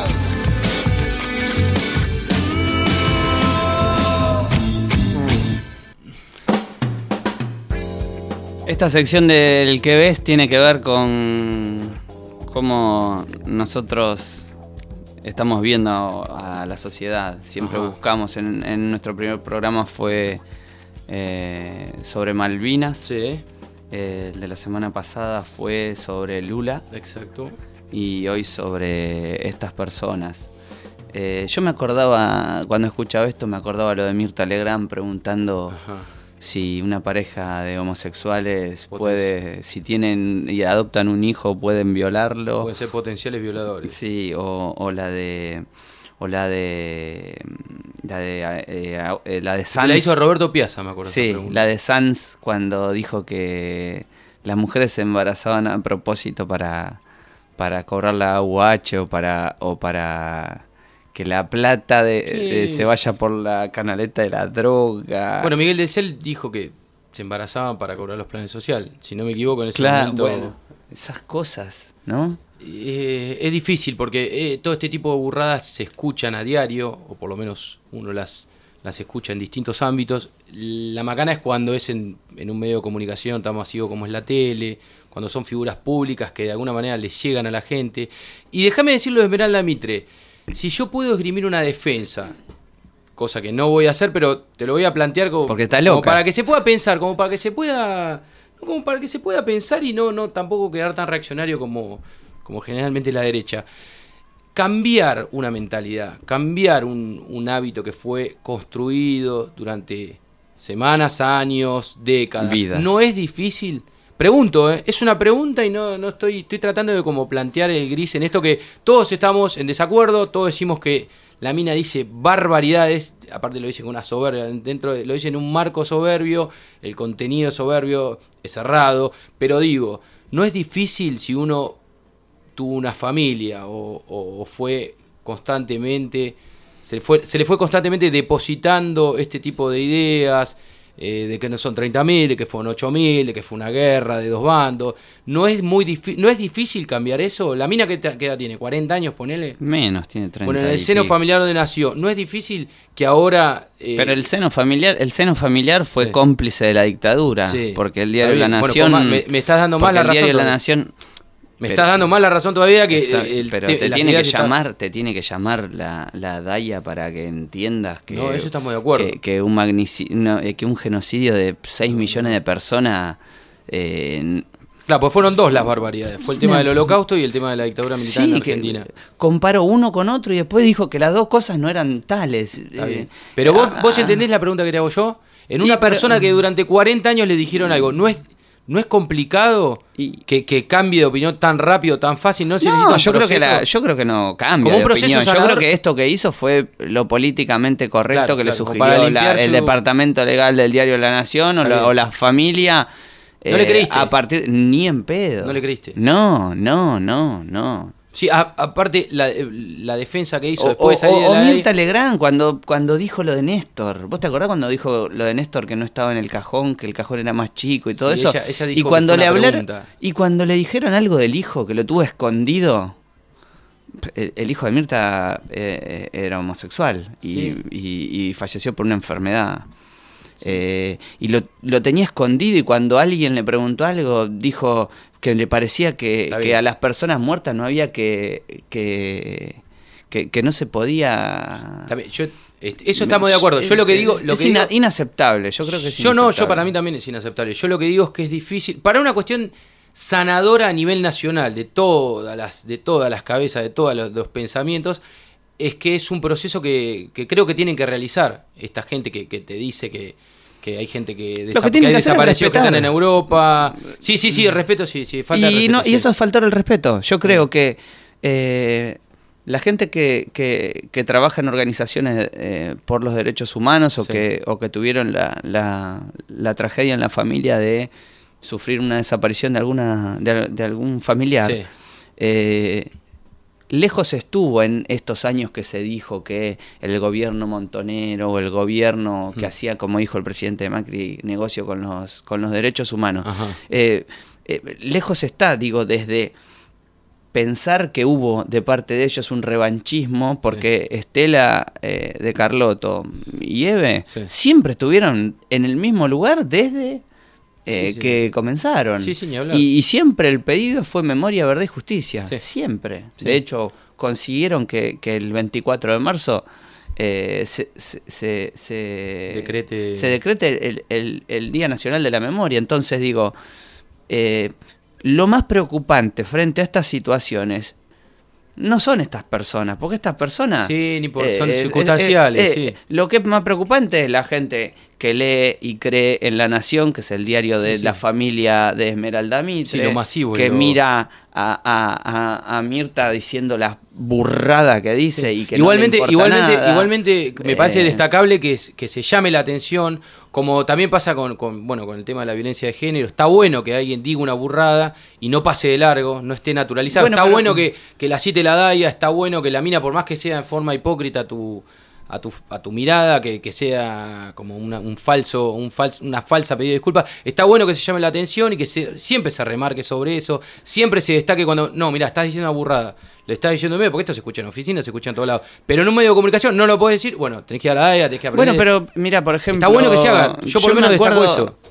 Esta sección del que ves tiene que ver con cómo nosotros estamos viendo a la sociedad. Siempre Ajá. buscamos, en, en nuestro primer programa fue eh, sobre Malvinas. Sí. Eh, el de la semana pasada fue sobre Lula. Exacto. Y hoy sobre estas personas. Eh, yo me acordaba, cuando escuchaba esto, me acordaba lo de Mirta Legrand preguntando Ajá. si una pareja de homosexuales puede, si tienen y adoptan un hijo, pueden violarlo. Pueden ser potenciales violadores. Sí, o, o la de, o la de, la de, eh, eh, la de Se Sanz. la hizo a Roberto Piazza, me acuerdo. esa Sí, pregunta. la de Sanz cuando dijo que las mujeres se embarazaban a propósito para, para cobrar la U H o para, o para que la plata de, Sí. de- se vaya por la canaleta de la droga. Bueno, Miguel Delcel dijo que se embarazaban para cobrar los planes sociales. Si no me equivoco, en ese Claro, momento. bueno, esas cosas, ¿no? Eh, es difícil porque eh, todo este tipo de burradas se escuchan a diario, o por lo menos uno las, las escucha en distintos ámbitos. La macana es cuando es en, en un medio de comunicación tan masivo como es la tele, cuando son figuras públicas que de alguna manera les llegan a la gente. Y déjame decirlo de Esmeralda Mitre, si yo puedo esgrimir una defensa, cosa que no voy a hacer, pero te lo voy a plantear como, porque está loca, como para que se pueda pensar, como para que se pueda, como para que se pueda pensar y no, no tampoco quedar tan reaccionario como, como generalmente la derecha. Cambiar una mentalidad, cambiar un, un hábito que fue construido durante semanas, años, décadas. Vidas. No es difícil. Pregunto, ¿eh? Es una pregunta y no, no estoy, estoy tratando de como plantear el gris en esto que todos estamos en desacuerdo, todos decimos que la mina dice barbaridades, aparte lo dice con una soberbia, dentro de, lo dice en un marco soberbio, el contenido soberbio es cerrado, pero digo, no es difícil si uno tuvo una familia o, o, o fue constantemente, se le fue, se le fue constantemente depositando este tipo de ideas, eh, de que no son treinta mil, de que fueron ocho mil, de que fue una guerra de dos bandos. No es muy difí- no es difícil cambiar eso. La mina que, te, que edad tiene, cuarenta años, ponele. Menos, tiene treinta. Bueno, en el y seno pico. familiar donde nació, no es difícil que ahora... eh, Pero el seno familiar, el seno familiar fue Sí. cómplice de la dictadura, Sí. porque el diario Está La bien. Bueno, Nación, Comá, me- me estás dando más porque la el razón diario La todavía. Nación, me pero- estás dando más la razón todavía que... Está- el pero te- te las tiene que ideas están- llamar, te tiene que llamar la, la DAIA para que entiendas que, No, eso estamos de acuerdo. que, que un magnici- no, eh, que un genocidio de seis millones de personas eh, Claro, pues fueron dos las barbaridades. Fue el tema No, del holocausto y el tema de la dictadura militar sí, en que Argentina. comparó uno con otro y después dijo que las dos cosas no eran tales. Está Eh, bien. Pero vos, ah, vos entendés la pregunta que te hago yo. En Y una pero- persona que durante cuarenta años le dijeron algo, ¿no es, no es complicado que, que cambie de opinión tan rápido, tan fácil? No, se necesita No, un yo creo, que proceso? la- yo creo que no cambia Como un de proceso opinión. Yo sanador. creo que esto que hizo fue lo políticamente correcto Claro, que le claro, como sugirió para la- limpiar el su- departamento legal del diario La Nación o Está la, bien. o la familia. ¿No le creíste? A partir, ni en pedo. ¿No le creíste? No, no, no, no. Sí, a- aparte la, la defensa que hizo O, después de o- salir de o la Mirta ley- Legrand cuando, cuando dijo lo de Néstor. ¿Vos te acordás cuando dijo lo de Néstor que no estaba en el cajón, que el cajón era más chico y todo Sí, eso? ella- ella dijo y que cuando fue le una hablaron pregunta. y cuando le dijeron algo del hijo que lo tuvo escondido, el, el hijo de Mirta eh, era homosexual y, Sí. y- y falleció por una enfermedad. Eh, y lo, lo tenía escondido y cuando alguien le preguntó algo dijo que le parecía que, Está que bien. a las personas muertas no había que que, que, que no se podía. Está bien, yo- este, eso estamos de acuerdo. Yo lo que digo... es, Lo es que ina- digo- inaceptable. Yo creo que es Yo no, yo inaceptable. para mí también es inaceptable. Yo lo que digo es que es difícil, para una cuestión sanadora a nivel nacional, de todas las, de todas las cabezas, de todos los, los pensamientos, es que es un proceso que, que creo que tienen que realizar esta gente que, que te dice que, que hay gente que, desa- que tienen hay que hacer es desaparecidos que respetar. están en Europa. Sí, sí, sí, el respeto, sí, sí, falta de y, respeto, no, y sí. eso es faltar el respeto. Yo creo que eh, la gente que, que, que trabaja en organizaciones eh, por los derechos humanos o, Sí. que, o que tuvieron la, la, la tragedia en la familia de sufrir una desaparición de alguna de, de algún familiar, Sí. eh, lejos estuvo en estos años que se dijo que el gobierno montonero o el gobierno que Mm. hacía, como dijo el presidente Macri, negocio con los, con los derechos humanos. Ajá. Eh, eh, lejos está, digo, desde pensar que hubo de parte de ellos un revanchismo, porque Estela eh, de Carlotto y Eve Sí. siempre estuvieron en el mismo lugar desde eh, Sí, sí. que comenzaron. Sí, sí, ni hablar. y, y siempre el pedido fue memoria, verdad y justicia. Sí. Siempre. Sí. De hecho, consiguieron que, que el veinticuatro de marzo eh, se, se, se, se- Decrete- se decrete el, el- el Día Nacional de la Memoria. Entonces digo, eh, lo más preocupante frente a estas situaciones no son estas personas, porque estas personas... Sí, ni por- son eh, eh, circunstanciales, eh, eh, sí. Lo que es más preocupante es la gente que lee y cree en La Nación, que es el diario de Sí, sí. la familia de Esmeralda Mitre, Sí, lo masivo y que lo- mira a, a- a- a Mirta diciendo la burrada que dice y que igualmente, no le importa igualmente, nada. igualmente me parece Eh, destacable que, es- que se llame la atención, como también pasa con, con, bueno, con el tema de la violencia de género. Está bueno que alguien diga una burrada y no pase de largo, no esté naturalizado. Bueno, está pero- bueno que, que la cite la DAIA, está bueno que la mina, por más que sea en forma hipócrita tu, a, tu, a tu mirada, que, que sea como una, un falso, un fals, una falsa pedida de disculpas, está bueno que se llame la atención y que se, siempre se remarque sobre eso, siempre se destaque cuando, no, mira, estás diciendo una burrada. Le estás diciendo en medio, porque esto se escucha en oficinas, se escucha en todos lados. Pero en un medio de comunicación no lo podés decir, bueno, tenés que ir a la DAIA, tenés que aprender. Bueno, pero mira, por ejemplo... Está bueno que se haga. Yo por lo menos me destaco acuerdo, eso.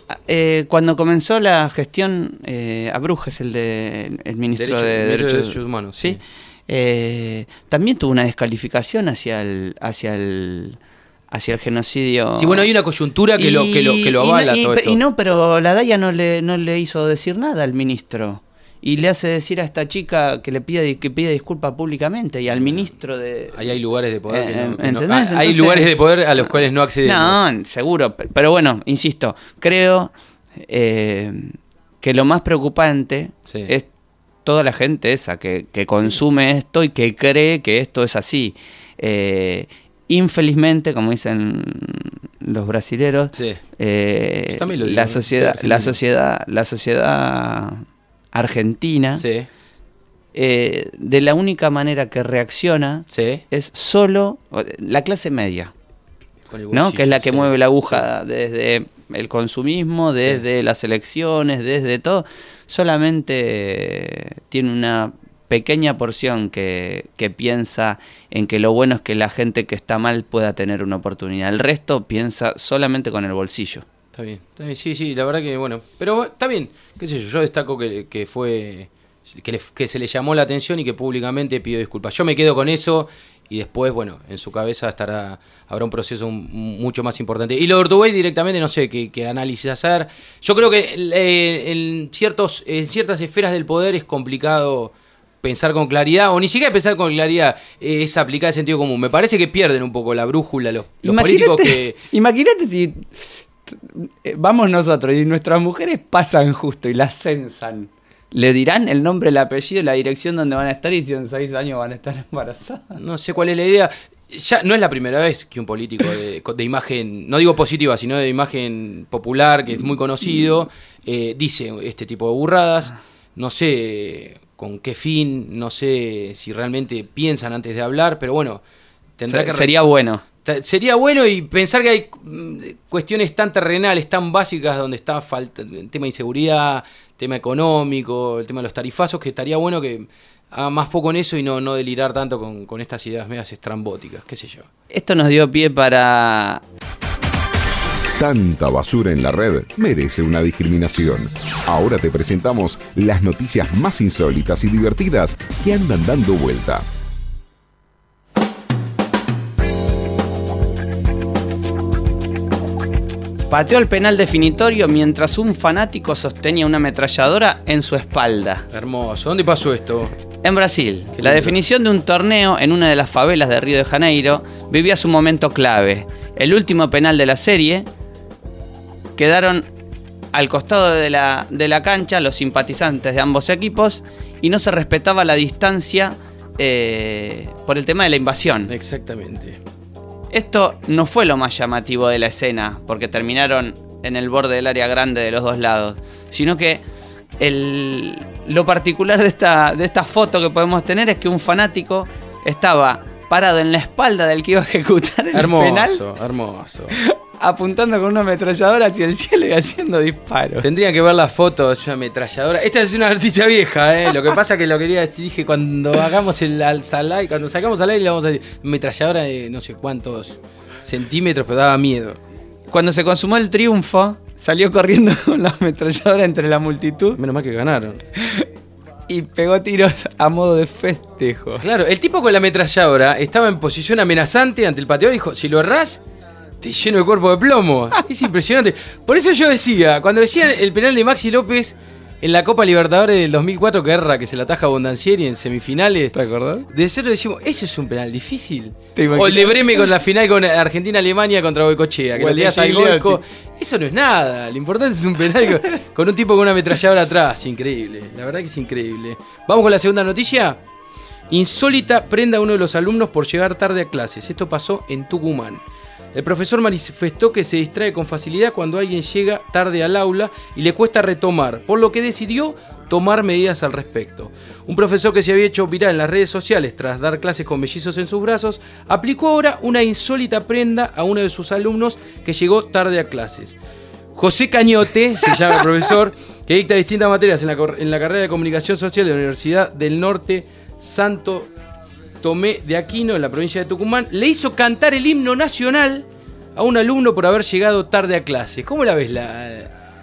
Eh, cuando comenzó la gestión, eh, Abrujes, el, de, el ministro Derecho- de, ministro de Derechos, Derechos Humanos, ¿sí? sí. Eh, también tuvo una descalificación hacia el hacia el hacia el genocidio. Sí, bueno, hay una coyuntura que, lo, que, lo, que lo Y- avala y, todo y- esto. y no, pero la Daya no le no le hizo decir nada al ministro. Y le hace decir a esta chica que le pida que pida disculpas públicamente y al ministro de... Ahí hay lugares de poder que no- Eh, que no- ¿entendés? hay Entonces- lugares de poder a los cuales no accedemos. No, seguro. pe- Pero bueno, insisto, creo eh, que lo más preocupante Sí. es toda la gente esa que, que consume esto y que cree que esto es así. Eh, infelizmente, como dicen los brasileros, Sí. eh, Yo también lo digo, la ¿eh? Soy sociedad, argentino. la sociedad, la sociedad argentina, Sí. eh, de la única manera que reacciona Sí. es solo la clase media, Con el ¿no? bolsillo, Que es la que sí. mueve la aguja desde el consumismo, desde las elecciones, desde todo. Solamente tiene una pequeña porción que, que piensa en que lo bueno es que la gente que está mal pueda tener una oportunidad. El resto piensa solamente con el bolsillo. Está bien, está bien, sí, sí, la verdad que bueno. Pero está bien, qué sé yo, yo destaco que, que fue. Que, le- que se le llamó la atención y que públicamente pidió disculpas. Yo me quedo con eso y después, bueno, en su cabeza estará habrá un proceso un- mucho más importante. Y lo de Ortubey directamente, no sé qué, qué análisis hacer. Yo creo que eh, en, ciertos, en ciertas esferas del poder es complicado pensar con claridad, o ni siquiera pensar con claridad, eh, es aplicar el sentido común. Me parece que pierden un poco la brújula los, los políticos que... Imagínate si eh, vamos nosotros y nuestras mujeres pasan justo y las censan. Le dirán el nombre, el apellido y la dirección donde van a estar y si en seis años van a estar embarazadas. No sé cuál es la idea. Ya no es la primera vez que un político de, de imagen, no digo positiva, sino de imagen popular, que es muy conocido, eh, dice este tipo de burradas. No sé con qué fin, no sé si realmente piensan antes de hablar, pero bueno, tendrá Se- que... sería bueno. Ta- Sería bueno y pensar que hay mm, cuestiones tan terrenales, tan básicas, donde está falta el tema de inseguridad, tema económico, el tema de los tarifazos, que estaría bueno que haga más foco en eso y no, no delirar tanto con, con estas ideas medias estrambóticas, qué sé yo. Esto nos dio pie para... Tanta basura en la red merece una discriminación. Ahora te presentamos las noticias más insólitas y divertidas que andan dando vuelta. Pateó el penal definitorio mientras un fanático sostenía una ametralladora en su espalda. Hermoso. ¿Dónde pasó esto? En Brasil, Qué la lindo. definición de un torneo en una de las favelas de Río de Janeiro vivía su momento clave. El último penal de la serie quedaron al costado de la, de la cancha los simpatizantes de ambos equipos y no se respetaba la distancia eh, por el tema de la invasión. Exactamente. Esto no fue lo más llamativo de la escena, porque terminaron en el borde del área grande de los dos lados, sino que el, lo particular de esta, de esta foto que podemos tener es que un fanático estaba parado en la espalda del que iba a ejecutar el Hermoso, penal, hermoso. apuntando con una ametralladora hacia el cielo y haciendo disparos. Tendrían que ver la foto de esa ametralladora. Esta es una noticia vieja, ¿eh? Lo que pasa que lo quería decir, dije, cuando hagamos el al cuando sacamos al aire, le vamos a decir ametralladora de no sé cuántos centímetros, pero daba miedo. Cuando se consumó el triunfo, salió corriendo con la ametralladora entre la multitud. Menos mal que ganaron. Y pegó tiros a modo de festejo. Claro, el tipo con la ametralladora estaba en posición amenazante ante el pateador y dijo, si lo errás, te lleno el cuerpo de plomo. Es impresionante. Por eso yo decía, cuando decían el penal de Maxi López en la Copa Libertadores del dos mil cuatro, que erra, que se la ataja a Bondancieri en semifinales. ¿Te acordás? De cero decimos, ¿eso es un penal difícil? ¿Te O el de Bremen con la final con Argentina-Alemania contra Boicochea, que O lo el de tiras al Gigliotti. Goico. Eso no es nada. Lo importante es un penal con, con un tipo con una ametralladora atrás. Increíble. La verdad que es increíble. Vamos con la segunda noticia. Insólita prenda a uno de los alumnos por llegar tarde a clases. Esto pasó en Tucumán. El profesor manifestó que se distrae con facilidad cuando alguien llega tarde al aula y le cuesta retomar, por lo que decidió tomar medidas al respecto. Un profesor que se había hecho viral en las redes sociales tras dar clases con mellizos en sus brazos, aplicó ahora una insólita prenda a uno de sus alumnos que llegó tarde a clases. José Cañote, se llama el profesor, que dicta distintas materias en la, cor- en la carrera de Comunicación Social de la Universidad del Norte Santo Tomé de Aquino, en la provincia de Tucumán, le hizo cantar el himno nacional a un alumno por haber llegado tarde a clase. ¿Cómo la ves la,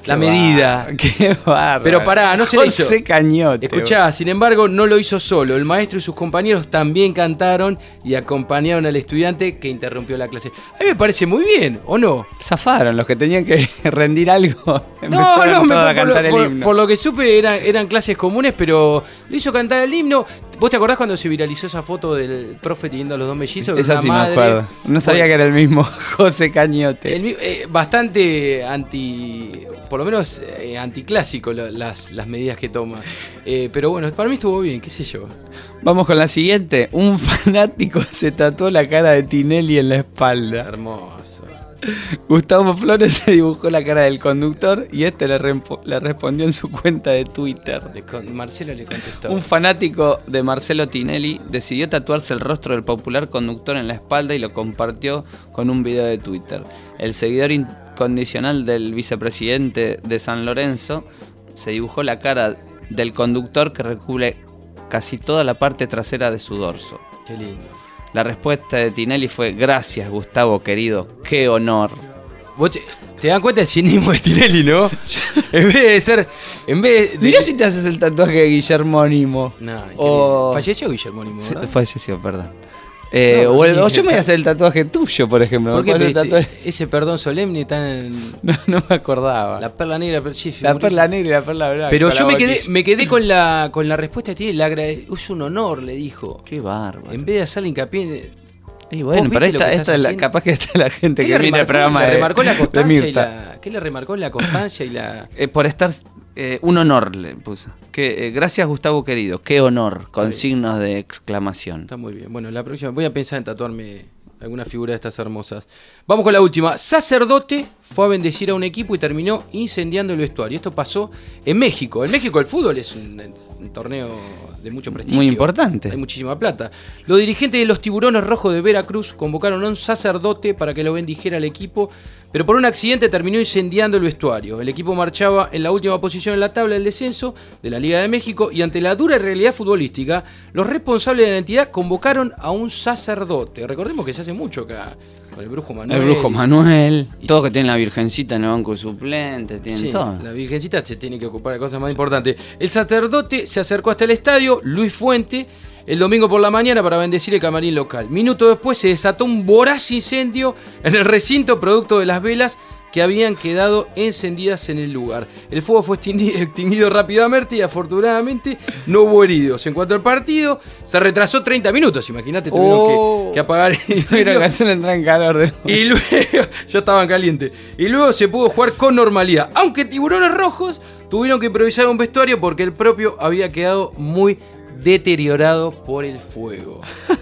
la medida. Qué bárbaro. Pero pará, no se le hizo. José Cañote. Escuchá, sin embargo, no lo hizo solo. El maestro y sus compañeros también cantaron y acompañaron al estudiante que interrumpió la clase. A mí me parece muy bien, ¿o no? Zafaron los que tenían que rendir algo. No, no, me, a por, cantar por, el himno. por lo que supe eran, eran clases comunes, pero lo hizo cantar el himno. ¿Vos te acordás cuando se viralizó esa foto del profe teniendo a los dos mellizos? Esa la sí madre? me acuerdo. No sabía Bueno, que era el mismo José Cañote. el mi- eh, bastante anti, por lo menos eh, anticlásico lo- las, las medidas que toma. Eh, pero bueno, para mí estuvo bien, qué sé yo. Vamos con la siguiente. Un fanático se tatuó la cara de Tinelli en la espalda. Hermoso. Gustavo Flores se dibujó la cara del conductor y este le, rempo- le respondió en su cuenta de Twitter. Le con- Marcelo le contestó. Un fanático de Marcelo Tinelli decidió tatuarse el rostro del popular conductor en la espalda y lo compartió con un video de Twitter. El seguidor incondicional del vicepresidente de San Lorenzo se dibujó la cara del conductor que recubre casi toda la parte trasera de su dorso. Qué lindo. La respuesta de Tinelli fue: gracias, Gustavo querido, qué honor. Vos te, te das cuenta del cinismo de Tinelli, ¿no? En vez de ser. En vez de. Mirá si te haces el tatuaje de Guillermo Nimo. No, qué O- lindo. Falleció Guillermo Nimo, Sí, ¿verdad? falleció, perdón. Eh, No, o, el- o porque- yo me voy a hacer el tatuaje tuyo, por ejemplo. ¿Por Me qué pongo el pediste tatuaje- ese perdón solemne tan. No, no me acordaba. La perla negra, pero sí, La muy perla rico. negra y la perla blanca. Pero la yo me quedé, botella. me quedé con la con la respuesta de Tinelli. Le agrade- es un honor, le dijo. Qué bárbaro. En vez de hacerle hincapié en. Y bueno, ¿Vos pero viste lo esta, que esta estás es la, haciendo? capaz que está la gente ¿Qué que le mira el remarcó? programa Le de, remarcó la de constancia y Mirta. la. ¿Qué le remarcó la constancia y la. Eh, por estar eh, un honor le puso. Que, eh, gracias, Gustavo querido, qué honor, con signos de exclamación. Está muy bien. Bueno, la próxima voy a pensar en tatuarme alguna figura de estas hermosas. Vamos con la última. Sacerdote fue a bendecir a un equipo y terminó incendiando el vestuario. Esto pasó en México. En México el fútbol es un, un torneo de mucho prestigio. Muy importante. Hay muchísima plata. Los dirigentes de los Tiburones Rojos de Veracruz convocaron a un sacerdote para que lo bendijera al equipo, pero por un accidente terminó incendiando el vestuario. El equipo marchaba en la última posición en la tabla del descenso de la Liga de México y ante la dura realidad futbolística, los responsables de la entidad convocaron a un sacerdote. Recordemos que se hace mucho acá con el Brujo Manuel. El Brujo Manuel, todos que tienen la Virgencita en el banco de suplentes, tienen Sí, todo. la Virgencita se tiene que ocupar de cosas más importantes. El sacerdote se acercó hasta el estadio, Luis Fuente, el domingo por la mañana para bendecir el camarín local. Minutos después se desató un voraz incendio en el recinto producto de las velas que habían quedado encendidas en el lugar. El fuego fue extingui- extinguido rápidamente y afortunadamente no hubo heridos. En cuanto al partido, se retrasó treinta minutos. Imagínate, tuvieron Oh. que, que apagar el Mira, incendio. que hacen entrar en calor de nuevo. Y luego, ya estaban calientes. Y luego se pudo jugar con normalidad. Aunque Tiburones Rojos tuvieron que improvisar un vestuario porque el propio había quedado muy deteriorado por el fuego.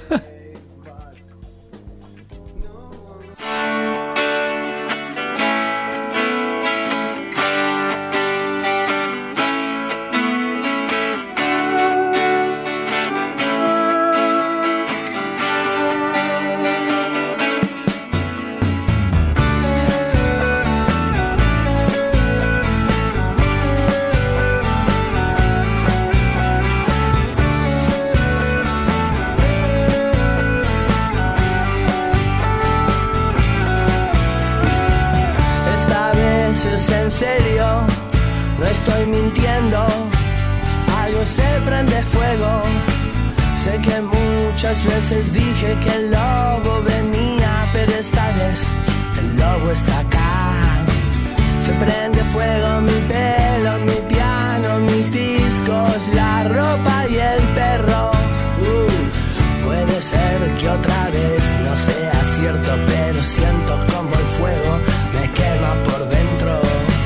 Esta vez es en serio, no estoy mintiendo. Algo se prende fuego. Sé que muchas veces dije que el lobo venía, pero esta vez el lobo está acá. Se prende fuego mi pelo, mi piano, mis discos, la ropa y el perro. Uh, puede ser que otra vez no sea cierto, pero siento como el fuego me quema por dentro.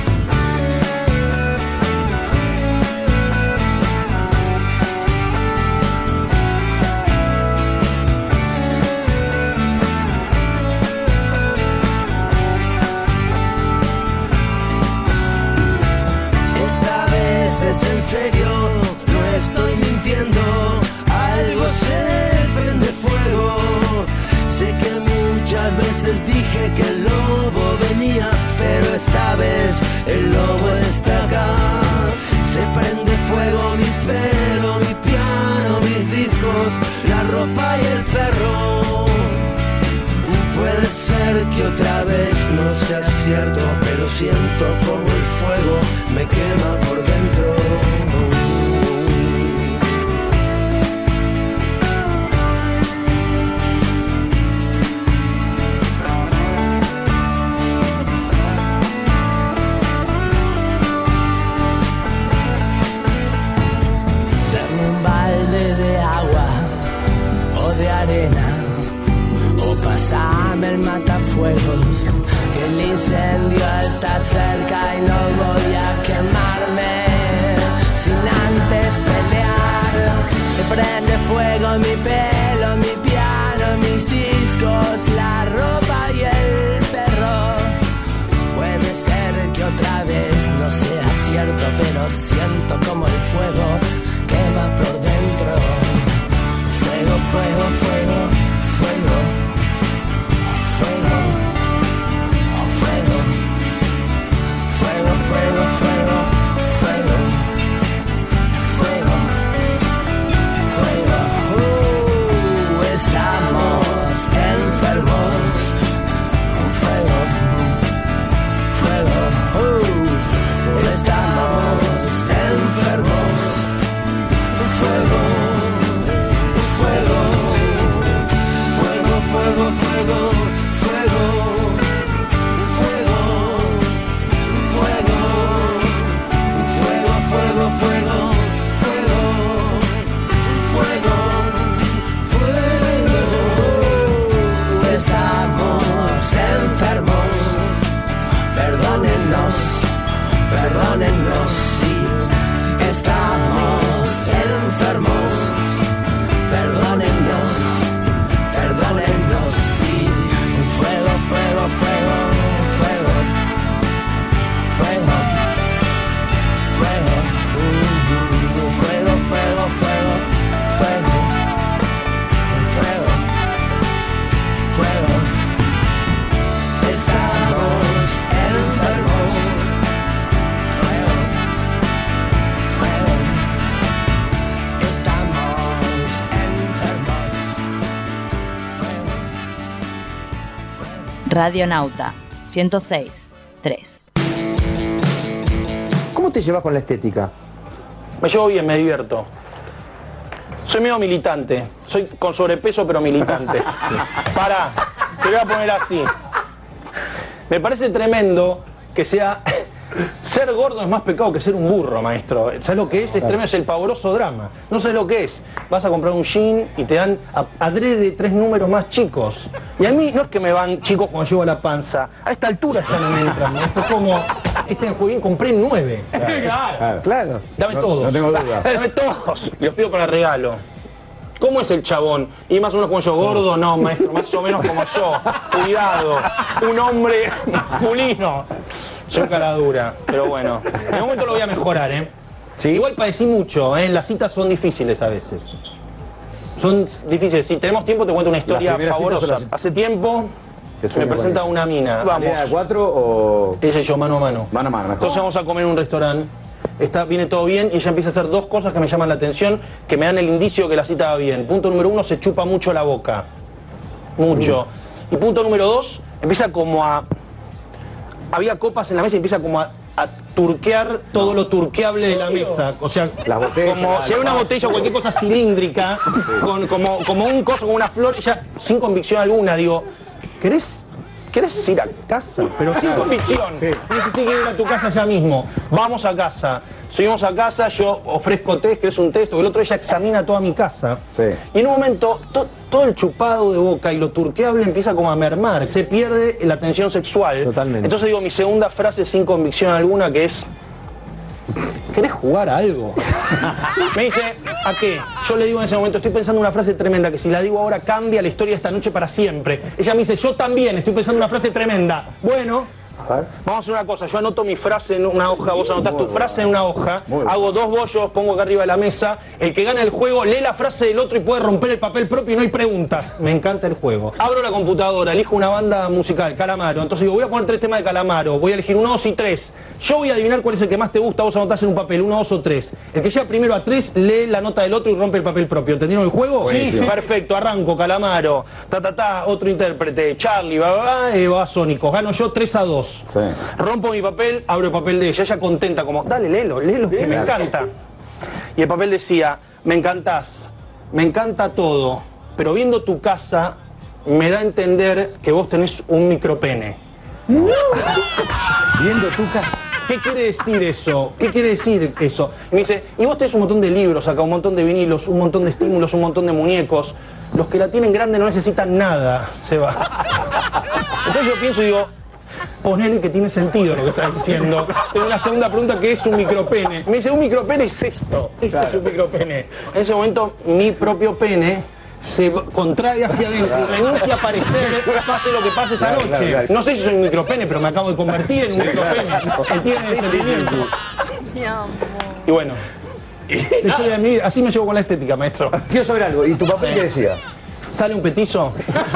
Esta vez es en serio, no estoy mintiendo. Algo se prende fuego. Sé que muchas veces dije que el lobo venía, pero esta vez el lobo está acá. Se prende fuego mi pelo, mi piano, mis discos, la ropa y el perro. Puede ser que otra vez no sea cierto, pero siento como el fuego incendio está cerca y no voy a quemarme sin antes pelear. Se prende fuego mi pelo, mi piano, mis discos, la ropa y el perro. Puede ser que otra vez no sea cierto, pero siento como el fuego quema por dentro. Fuego, fuego, fuego, fuego, fuego, fuego, fuego, fuego, fuego, fuego, fuego, fuego. Uh, estamos enfermos. Fuego, fuego, uh, estamos enfermos. Fuego, fuego, fuego, fuego, fuego, fuego, fuego, fuego, fuego, fuego, fuego, fuego, fuego, fuego. Estamos enfermos. Perdónennos, perdónennos, sí, estamos enfermos. Perdónennos, perdónennos, sí. Fuego, fuego, fuego, fuego, fuego, fuego, uh, fuego, fuego, fuego, fuego, fuego, fuego. Estamos enfermos. Fuego, fuego. Estamos enfermos. Radionauta ciento seis punto tres. ¿Cómo te llevas con la estética? Me llevo bien, me divierto. Soy medio militante. Soy con sobrepeso, pero militante. Pará, te voy a poner así. Me parece tremendo que sea... Ser gordo es más pecado que ser un burro, maestro. ¿Sabes lo que es? Es tremendo, es el pavoroso drama. No sé lo que es. Vas a comprar un jean y te dan a- adrede tres números más chicos. Y a mí no es que me van chicos cuando llevo la panza. A esta altura ya no me entran. Esto es como... Este me fue bien, compré nueve. Claro, claro. Dame No- todos. no tengo duda. Dame todos. Y los pido para regalo. ¿Cómo es el chabón? ¿Y más o menos como yo? ¿Gordo? No, maestro. Más o menos como yo. Cuidado. Un hombre masculino. Soy cara dura. Pero bueno. En un momento lo voy a mejorar, ¿eh? ¿Sí? Igual padecí mucho, ¿eh? Las citas son difíciles a veces. Son difíciles. Si tenemos tiempo te cuento una historia Las primeras citas pavorosa. son las- Hace tiempo ¿Qué me sueño con presenta ella? una mina. ¿Salida de cuatro o...? Ella y yo, mano a mano. Mano a mano, mejor. Entonces vamos a comer en un restaurante. Está, viene todo bien y ella empieza a hacer dos cosas que me llaman la atención, que me dan el indicio que la cita va bien. Punto número uno, se chupa mucho la boca. Mucho. Y punto número dos, empieza como a... Había copas en la mesa y empieza como a, a turquear todo lo turqueable de la mesa. O sea, Las botellas, como la- si hay la una paz. botella o cualquier cosa cilíndrica, con, como, como un coso, como una flor, ella sin convicción alguna, digo, ¿querés? ¿Querés ir a casa? Pero sin convicción. Sí. Y dice, sí, quiero ir a tu casa ya mismo. Vamos a casa. Subimos a casa, yo ofrezco test, ¿querés un test? O el otro, ella examina toda mi casa. Sí. Y en un momento, to- todo el chupado de boca y lo turqueable empieza como a mermar. Se pierde la tensión sexual. Totalmente. Entonces digo, mi segunda frase sin convicción alguna, que es... ¿Querés jugar a algo? Me dice, ¿a qué? Yo le digo en ese momento, estoy pensando una frase tremenda, que si la digo ahora cambia la historia de esta noche para siempre. Ella me dice, yo también estoy pensando una frase tremenda. Bueno, vamos a hacer una cosa, yo anoto mi frase en una hoja, vos anotás tu frase en una hoja, hago dos bollos, pongo acá arriba de la mesa, el que gana el juego lee la frase del otro y puede romper el papel propio y no hay preguntas. Me encanta el juego. Abro la computadora, elijo una banda musical, Calamaro, entonces digo, voy a poner tres temas de Calamaro, voy a elegir uno, dos y tres. Yo voy a adivinar cuál es el que más te gusta, vos anotás en un papel, uno, dos o tres. El que llega primero a tres, lee la nota del otro y rompe el papel propio. ¿Entendieron el juego? Buenísimo. Perfecto, arranco, Calamaro, ta ta ta, otro intérprete, Charlie, va, va, va, eh, Babasónicos. Gano yo tres a dos. Sí. Rompo mi papel, abro el papel de ella, ella contenta, como, dale, léelo, léelo, que me encanta. Y el papel decía, me encantás, me encanta todo, pero viendo tu casa me da a entender que vos tenés un micropene. Viendo tu casa. ¿Qué quiere decir eso? ¿Qué quiere decir eso? Y me dice, y vos tenés un montón de libros acá, un montón de vinilos, un montón de estímulos, un montón de muñecos. Los que la tienen grande no necesitan nada, se va. Entonces yo pienso y digo, ponele que tiene sentido lo que estás diciendo. Tengo una segunda pregunta que es un micropene. Me dice, un micropene es esto. Esto Claro. es un micropene. En ese momento, mi propio pene se contrae hacia adentro y renuncia a aparecer, pase lo que pase esa Claro, noche. claro, claro. No sé si soy un micropene, pero me acabo de convertir en un Sí, micropene. claro. Entienden Sí, ese sí, sí, sentimiento. Mi amor. Y bueno, la historia de mi vida, así me llevo con la estética, maestro. Quiero saber algo. ¿Y tu papel qué decía? ¿Sale un petizo?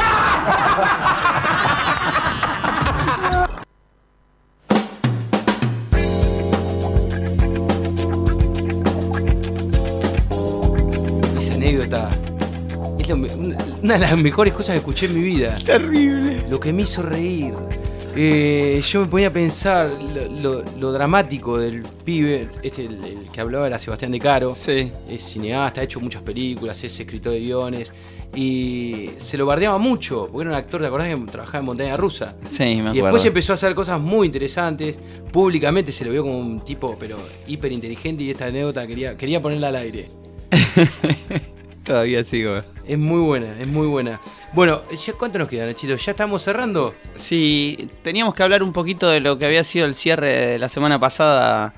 Esa anécdota es lo me- una una de las mejores cosas que escuché en mi vida. Terrible. Lo que me hizo reír. Eh, yo me ponía a pensar lo, lo- lo dramático del pibe. Este, el, el que hablaba era Sebastián De Caro. Sí. Es cineasta, ha hecho muchas películas, es escritor de guiones. Y se lo bardeaba mucho, porque era un actor, ¿te acordás que trabajaba en Montaña Rusa? Sí, me Y acuerdo. después empezó a hacer cosas muy interesantes. Públicamente se lo vio como un tipo, pero hiper inteligente. Y esta anécdota quería, quería ponerla al aire. Todavía sigo. Es muy buena, es muy buena. Bueno, ¿ya ¿cuánto nos queda, Nachito? ¿Ya estamos cerrando? Sí, teníamos que hablar un poquito de lo que había sido el cierre de la semana pasada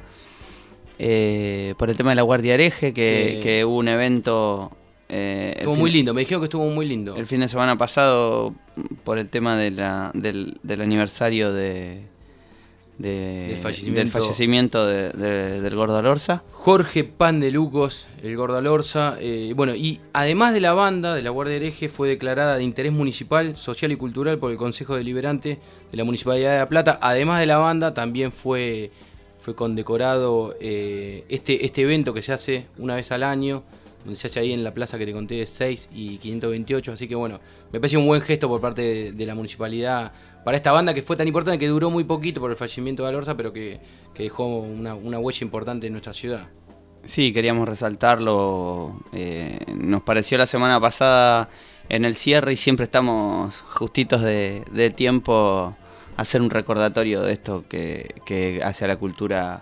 eh, por el tema de la Guardia Hereje, que, Sí. que hubo un evento... eh, el Estuvo fin- muy lindo, me dijeron que estuvo muy lindo. El fin de semana pasado por el tema de la, del, del aniversario de, de- Del fallecimiento. del fallecimiento de- de- del Gordo Alorza. Jorge Pan de Lucos, el Gordo Alorza. Eh, bueno, y además de la banda de la Guardia Hereje, fue declarada de interés municipal, social y cultural por el Consejo Deliberante de la Municipalidad de La Plata. Además de la banda, también fue, fue condecorado eh, este, este evento que se hace una vez al año, donde se hace ahí en la plaza que te conté de seis y quinientos veintiocho. Así que bueno, me parece un buen gesto por parte de, de la municipalidad para esta banda que fue tan importante, que duró muy poquito por el fallecimiento de Alorza, pero que, que dejó una, una huella importante en nuestra ciudad. Sí, queríamos resaltarlo. eh, nos pareció la semana pasada en el cierre y siempre estamos justitos de, de tiempo a hacer un recordatorio de esto que, que hace a la cultura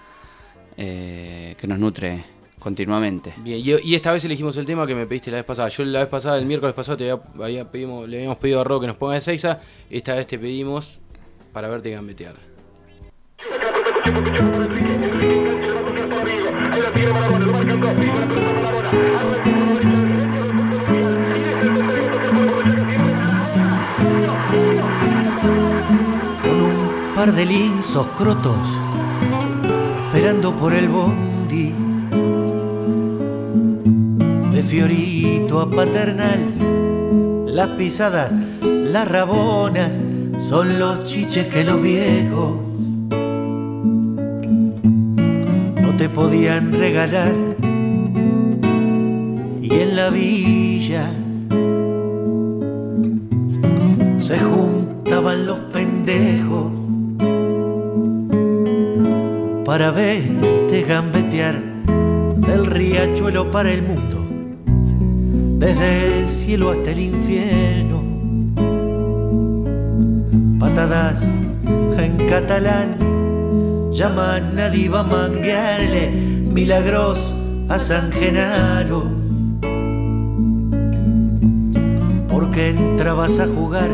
eh, que nos nutre continuamente. Bien, y, y esta vez elegimos el tema que me pediste la vez pasada. Yo la vez pasada, el miércoles pasado, te había, había pedimos- le habíamos pedido a Ro que nos ponga de Seiza. Esta vez te pedimos Para Verte Gambetear. Con un par de lisos crotos, esperando por el bondi, de Fiorito a Paternal, las pisadas, las rabonas, son los chiches que los viejos no te podían regalar. Y en la villa se juntaban los pendejos para verte gambetear del riachuelo para el mundo, desde el cielo hasta el infierno. Patadas en catalán llaman a Diva a manguearle milagros a San Genaro, porque entrabas a jugar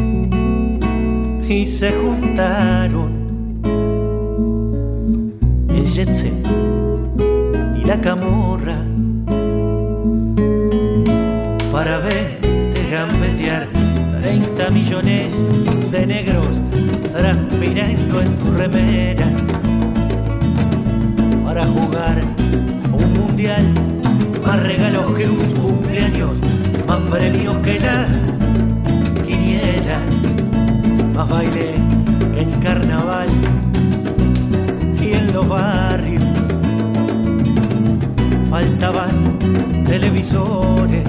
y se juntaron el jet set y la camorra para verte gambetear treinta millones de negros transpirando en tu remera para jugar un mundial, más regalos que un cumpleaños, más premios que la quiniela, más baile que en carnaval y en los barrios faltaban televisores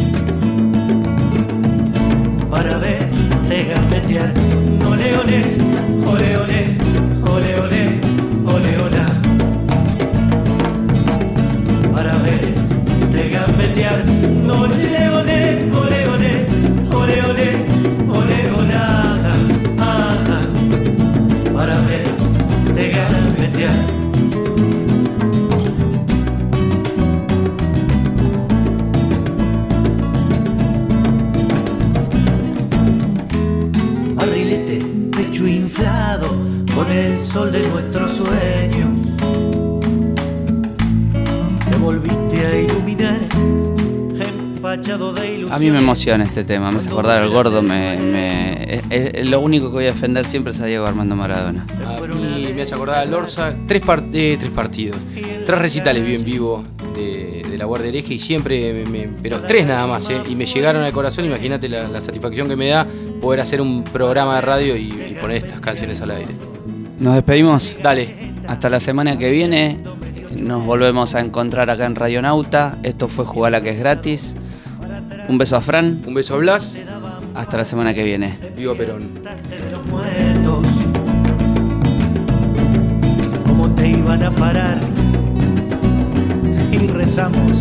para verte gambetear. Ole, ole, ole, ole, ole, ole, ole, ole, para verte gambetear. Ole, ole, ole, ole, ole, ole, ole, ole, ajá, para verte gambetear. Barrilete, pecho inflado, sol de nuestros sueños. Te volviste a iluminar, empachado de ilusión. A mí me emociona este tema, me hace acordar al gordo, me, me, es, es lo único que voy a defender siempre es a Diego Armando Maradona. A mí me hace acordar a Lorza, tres, par- eh, tres partidos, tres recitales vi en vivo de, de La Guardia Hereje y siempre, me, me, pero tres nada más, eh, y me llegaron al corazón. Imagínate la, la satisfacción que me da poder hacer un programa de radio y, y poner estas canciones al aire. ¿Nos despedimos? Dale. Hasta la semana que viene, nos volvemos a encontrar acá en Radionauta. Esto fue Jugala que es gratis. Un beso a Fran. Un beso a Blas. Hasta la semana que viene. Viva Perón. Muertos, ¿cómo te iban a parar? Y rezamos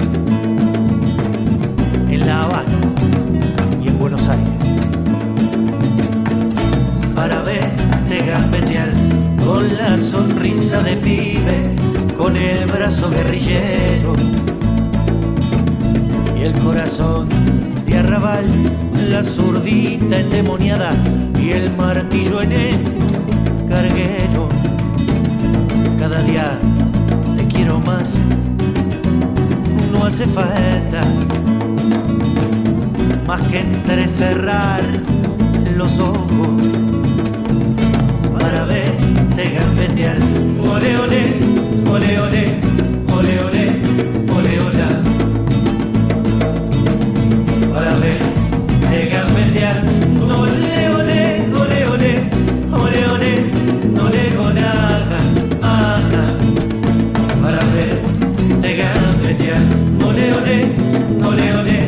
en La Habana y en Buenos Aires para verte gambetear con la sonrisa de pibe, con el brazo guerrillero y el corazón de arrabal, la zurdita endemoniada y el martillo en el carguero. Cada día te quiero más, no hace falta más que entrecerrar los ojos para verte gambetear. Ole, ole, ole, ole, ole, ole, ole, ola. Para verte gambetear. Ole, ole, ole, ole, ole, ole, ole, olaga, ajá. Para verte gambetear. Ole, ole, ole, ole.